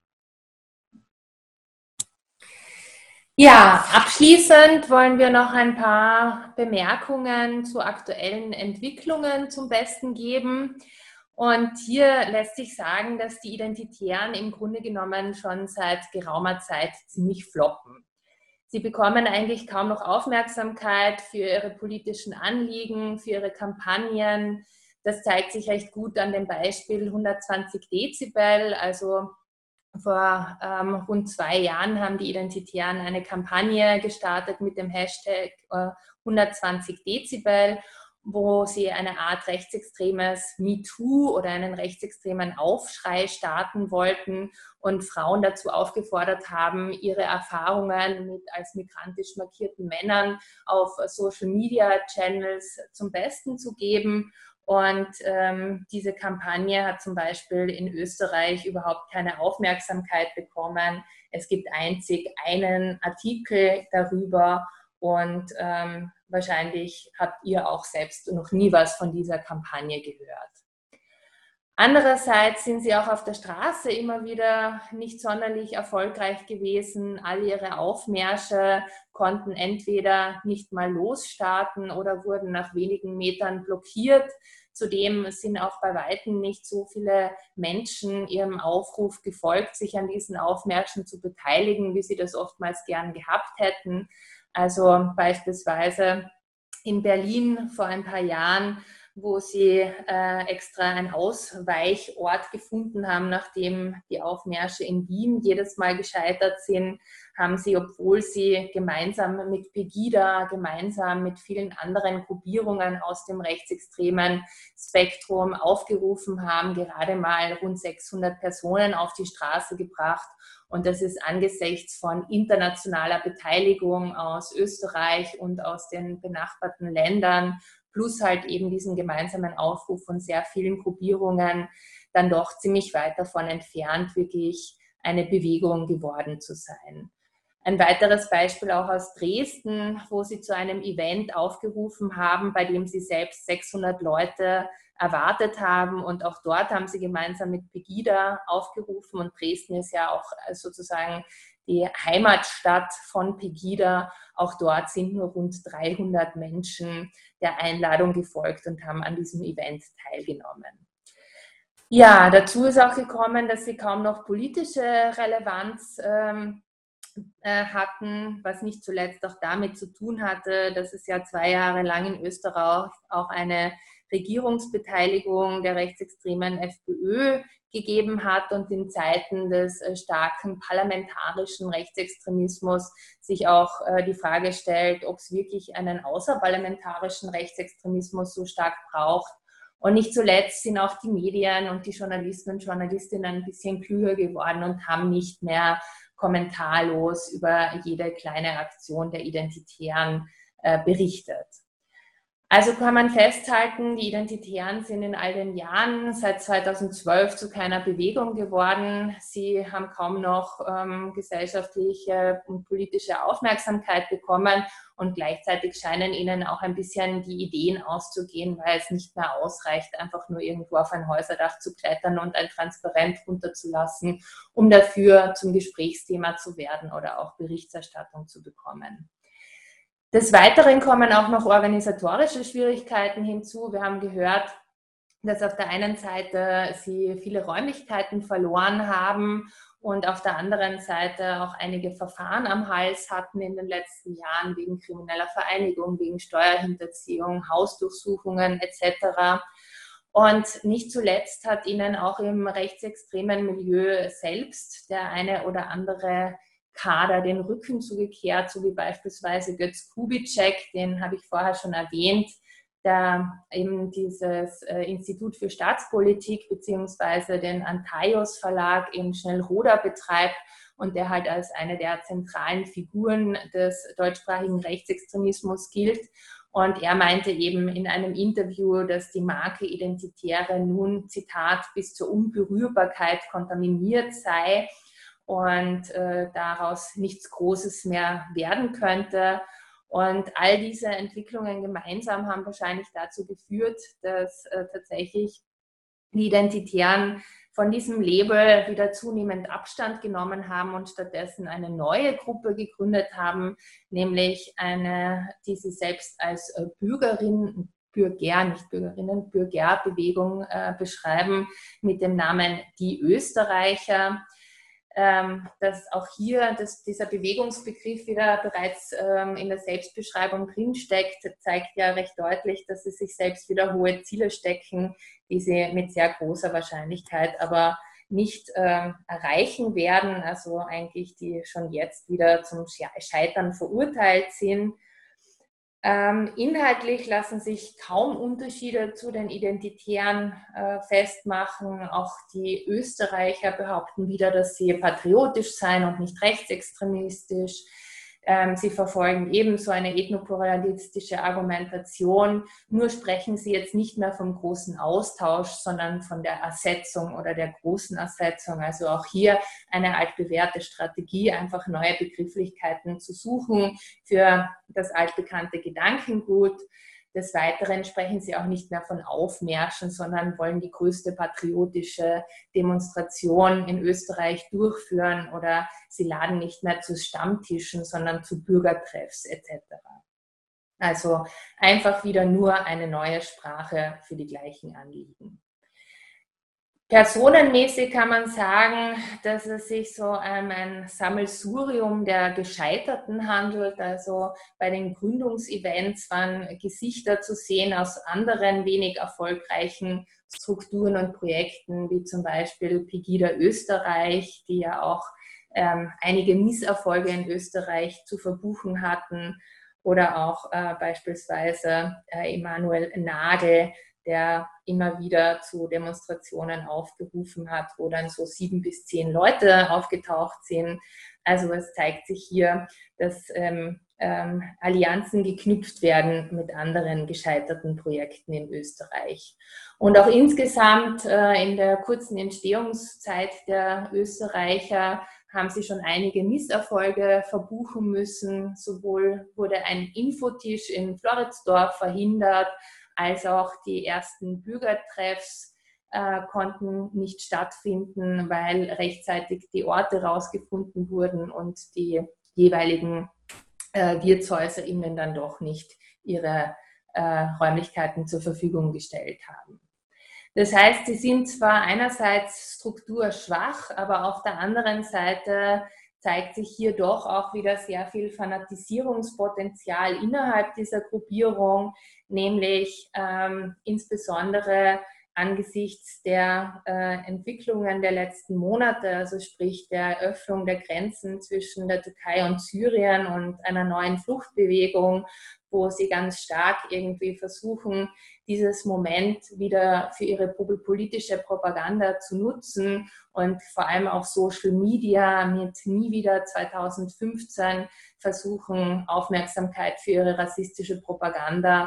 Speaker 1: Ja, abschließend wollen wir noch ein paar Bemerkungen zu aktuellen Entwicklungen zum Besten geben. Und hier lässt sich sagen, dass die Identitären im Grunde genommen schon seit geraumer Zeit ziemlich floppen. Sie bekommen eigentlich kaum noch Aufmerksamkeit für ihre politischen Anliegen, für ihre Kampagnen. Das zeigt sich recht gut an dem Beispiel 120 Dezibel, also vor rund 2 Jahren haben die Identitären eine Kampagne gestartet mit dem Hashtag 120 Dezibel, wo sie eine Art rechtsextremes MeToo oder einen rechtsextremen Aufschrei starten wollten und Frauen dazu aufgefordert haben, ihre Erfahrungen mit als migrantisch markierten Männern auf Social-Media-Channels zum Besten zu geben. Und diese Kampagne hat zum Beispiel in Österreich überhaupt keine Aufmerksamkeit bekommen. Es gibt einzig einen Artikel darüber und wahrscheinlich habt ihr auch selbst noch nie was von dieser Kampagne gehört. Andererseits sind sie auch auf der Straße immer wieder nicht sonderlich erfolgreich gewesen. All ihre Aufmärsche konnten entweder nicht mal losstarten oder wurden nach wenigen Metern blockiert. Zudem sind auch bei weitem nicht so viele Menschen ihrem Aufruf gefolgt, sich an diesen Aufmärschen zu beteiligen, wie sie das oftmals gern gehabt hätten. Also beispielsweise in Berlin vor ein paar Jahren, wo sie extra einen Ausweichort gefunden haben, nachdem die Aufmärsche in Wien jedes Mal gescheitert sind, haben sie, obwohl sie gemeinsam mit Pegida, gemeinsam mit vielen anderen Gruppierungen aus dem rechtsextremen Spektrum aufgerufen haben, gerade mal rund 600 Personen auf die Straße gebracht. Und das ist angesichts von internationaler Beteiligung aus Österreich und aus den benachbarten Ländern, plus halt eben diesen gemeinsamen Aufruf von sehr vielen Gruppierungen, dann doch ziemlich weit davon entfernt, wirklich eine Bewegung geworden zu sein. Ein weiteres Beispiel auch aus Dresden, wo sie zu einem Event aufgerufen haben, bei dem sie selbst 600 Leute erwartet haben. Und auch dort haben sie gemeinsam mit Pegida aufgerufen. Und Dresden ist ja auch sozusagen die Heimatstadt von Pegida. Auch dort sind nur rund 300 Menschen der Einladung gefolgt und haben an diesem Event teilgenommen. Ja, dazu ist auch gekommen, dass sie kaum noch politische Relevanz hatten, was nicht zuletzt auch damit zu tun hatte, dass es ja 2 Jahre lang in Österreich auch eine Regierungsbeteiligung der rechtsextremen FPÖ gegeben hat und in Zeiten des starken parlamentarischen Rechtsextremismus sich auch die Frage stellt, ob es wirklich einen außerparlamentarischen Rechtsextremismus so stark braucht. Und nicht zuletzt sind auch die Medien und die Journalisten und Journalistinnen ein bisschen klüger geworden und haben nicht mehr kommentarlos über jede kleine Aktion der Identitären berichtet. Also kann man festhalten, die Identitären sind in all den Jahren seit 2012 zu keiner Bewegung geworden. Sie haben kaum noch gesellschaftliche und politische Aufmerksamkeit bekommen und gleichzeitig scheinen ihnen auch ein bisschen die Ideen auszugehen, weil es nicht mehr ausreicht, einfach nur irgendwo auf ein Häuserdach zu klettern und ein Transparent runterzulassen, um dafür zum Gesprächsthema zu werden oder auch Berichterstattung zu bekommen. Des Weiteren kommen auch noch organisatorische Schwierigkeiten hinzu. Wir haben gehört, dass auf der einen Seite sie viele Räumlichkeiten verloren haben und auf der anderen Seite auch einige Verfahren am Hals hatten in den letzten Jahren wegen krimineller Vereinigung, wegen Steuerhinterziehung, Hausdurchsuchungen etc. Und nicht zuletzt hat ihnen auch im rechtsextremen Milieu selbst der eine oder andere Kader den Rücken zugekehrt, so wie beispielsweise Götz Kubitschek, den habe ich vorher schon erwähnt, der eben dieses Institut für Staatspolitik beziehungsweise den Antaios Verlag in Schnellroda betreibt und der halt als eine der zentralen Figuren des deutschsprachigen Rechtsextremismus gilt. Und er meinte eben in einem Interview, dass die Marke Identitäre nun, Zitat, bis zur Unberührbarkeit kontaminiert sei und daraus nichts Großes mehr werden könnte. Und all diese Entwicklungen gemeinsam haben wahrscheinlich dazu geführt, dass tatsächlich die Identitären von diesem Label wieder zunehmend Abstand genommen haben und stattdessen eine neue Gruppe gegründet haben, nämlich eine, die sie selbst als Bürgerin, Bürger, nicht Bürgerinnen, Bürgerbewegung beschreiben, mit dem Namen Die Österreicher. Dass auch hier dieser Bewegungsbegriff wieder bereits in der Selbstbeschreibung drinsteckt, zeigt ja recht deutlich, dass sie sich selbst wieder hohe Ziele stecken, die sie mit sehr großer Wahrscheinlichkeit aber nicht erreichen werden, also eigentlich die schon jetzt wieder zum Scheitern verurteilt sind. Inhaltlich lassen sich kaum Unterschiede zu den Identitären festmachen. Auch die Österreicher behaupten wieder, dass sie patriotisch seien und nicht rechtsextremistisch. Sie verfolgen ebenso eine ethnopluralistische Argumentation. Nur sprechen sie jetzt nicht mehr vom großen Austausch, sondern von der Ersetzung oder der großen Ersetzung. Also auch hier eine altbewährte Strategie, einfach neue Begrifflichkeiten zu suchen für das altbekannte Gedankengut. Des Weiteren sprechen sie auch nicht mehr von Aufmärschen, sondern wollen die größte patriotische Demonstration in Österreich durchführen oder sie laden nicht mehr zu Stammtischen, sondern zu Bürgertreffs etc. Also einfach wieder nur eine neue Sprache für die gleichen Anliegen. Personenmäßig kann man sagen, dass es sich so um ein Sammelsurium der Gescheiterten handelt. Also bei den Gründungsevents waren Gesichter zu sehen aus anderen wenig erfolgreichen Strukturen und Projekten, wie zum Beispiel Pegida Österreich, die ja auch einige Misserfolge in Österreich zu verbuchen hatten, oder auch beispielsweise Emanuel Nagel, der immer wieder zu Demonstrationen aufgerufen hat, wo dann so 7 bis 10 Leute aufgetaucht sind. Also es zeigt sich hier, dass Allianzen geknüpft werden mit anderen gescheiterten Projekten in Österreich. Und auch insgesamt in der kurzen Entstehungszeit der Österreicher haben sie schon einige Misserfolge verbuchen müssen. Sowohl wurde ein Infotisch in Floridsdorf verhindert, als auch die ersten Bürgertreffs konnten nicht stattfinden, weil rechtzeitig die Orte rausgefunden wurden und die jeweiligen WirtshäuserInnen dann doch nicht ihre Räumlichkeiten zur Verfügung gestellt haben. Das heißt, sie sind zwar einerseits strukturschwach, aber auf der anderen Seite zeigt sich hier doch auch wieder sehr viel Fanatisierungspotenzial innerhalb dieser Gruppierung, nämlich insbesondere angesichts der Entwicklungen der letzten Monate, also sprich der Öffnung der Grenzen zwischen der Türkei und Syrien und einer neuen Fluchtbewegung, wo sie ganz stark irgendwie versuchen, dieses Moment wieder für ihre politische Propaganda zu nutzen und vor allem auf Social Media mit Nie wieder 2015 versuchen, Aufmerksamkeit für ihre rassistische Propaganda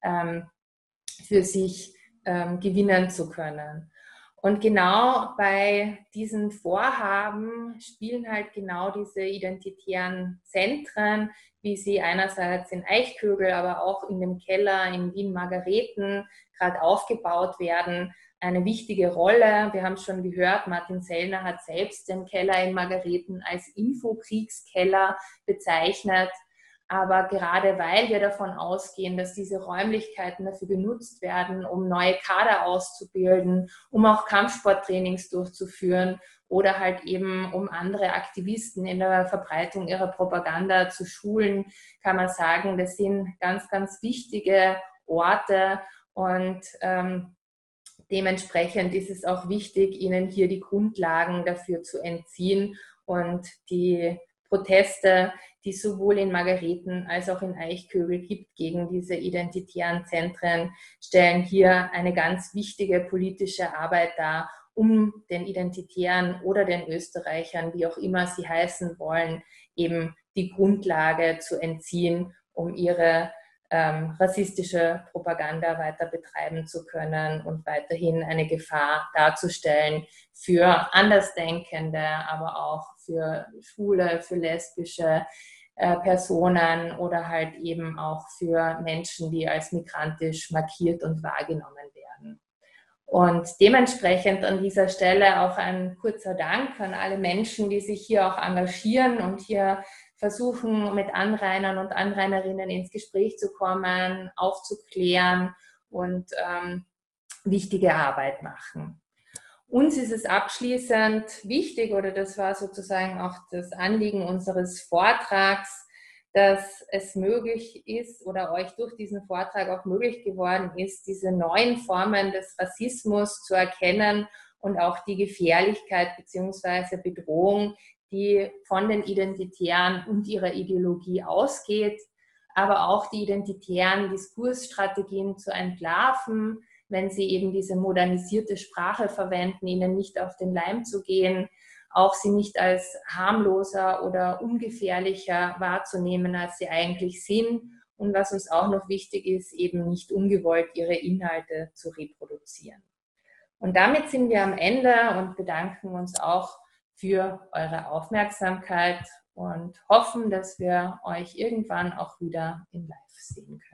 Speaker 1: für sich gewinnen zu können. Und genau bei diesen Vorhaben spielen halt genau diese identitären Zentren, wie sie einerseits in Eichkögel, aber auch in dem Keller in Wien-Margareten gerade aufgebaut werden, eine wichtige Rolle. Wir haben es schon gehört, Martin Sellner hat selbst den Keller in Margareten als Infokriegskeller bezeichnet. Aber gerade weil wir davon ausgehen, dass diese Räumlichkeiten dafür genutzt werden, um neue Kader auszubilden, um auch Kampfsporttrainings durchzuführen oder halt eben um andere Aktivisten in der Verbreitung ihrer Propaganda zu schulen, kann man sagen, das sind ganz, ganz wichtige Orte und dementsprechend ist es auch wichtig, ihnen hier die Grundlagen dafür zu entziehen und die Proteste, die es sowohl in Margareten als auch in Eichkögel gibt gegen diese identitären Zentren, stellen hier eine ganz wichtige politische Arbeit dar, um den Identitären oder den Österreichern, wie auch immer sie heißen wollen, eben die Grundlage zu entziehen, um ihre rassistische Propaganda weiter betreiben zu können und weiterhin eine Gefahr darzustellen für Andersdenkende, aber auch für schwule, für lesbische Personen oder halt eben auch für Menschen, die als migrantisch markiert und wahrgenommen werden. Und dementsprechend an dieser Stelle auch ein kurzer Dank an alle Menschen, die sich hier auch engagieren und hier versuchen, mit Anrainern und Anrainerinnen ins Gespräch zu kommen, aufzuklären und wichtige Arbeit machen. Uns ist es abschließend wichtig, oder das war sozusagen auch das Anliegen unseres Vortrags, dass es möglich ist oder euch durch diesen Vortrag auch möglich geworden ist, diese neuen Formen des Rassismus zu erkennen und auch die Gefährlichkeit bzw. Bedrohung, die von den Identitären und ihrer Ideologie ausgeht, aber auch die identitären Diskursstrategien zu entlarven, wenn sie eben diese modernisierte Sprache verwenden, ihnen nicht auf den Leim zu gehen, auch sie nicht als harmloser oder ungefährlicher wahrzunehmen, als sie eigentlich sind. Und was uns auch noch wichtig ist, eben nicht ungewollt ihre Inhalte zu reproduzieren. Und damit sind wir am Ende und bedanken uns auch für eure Aufmerksamkeit und hoffen, dass wir euch irgendwann auch wieder in Live sehen können.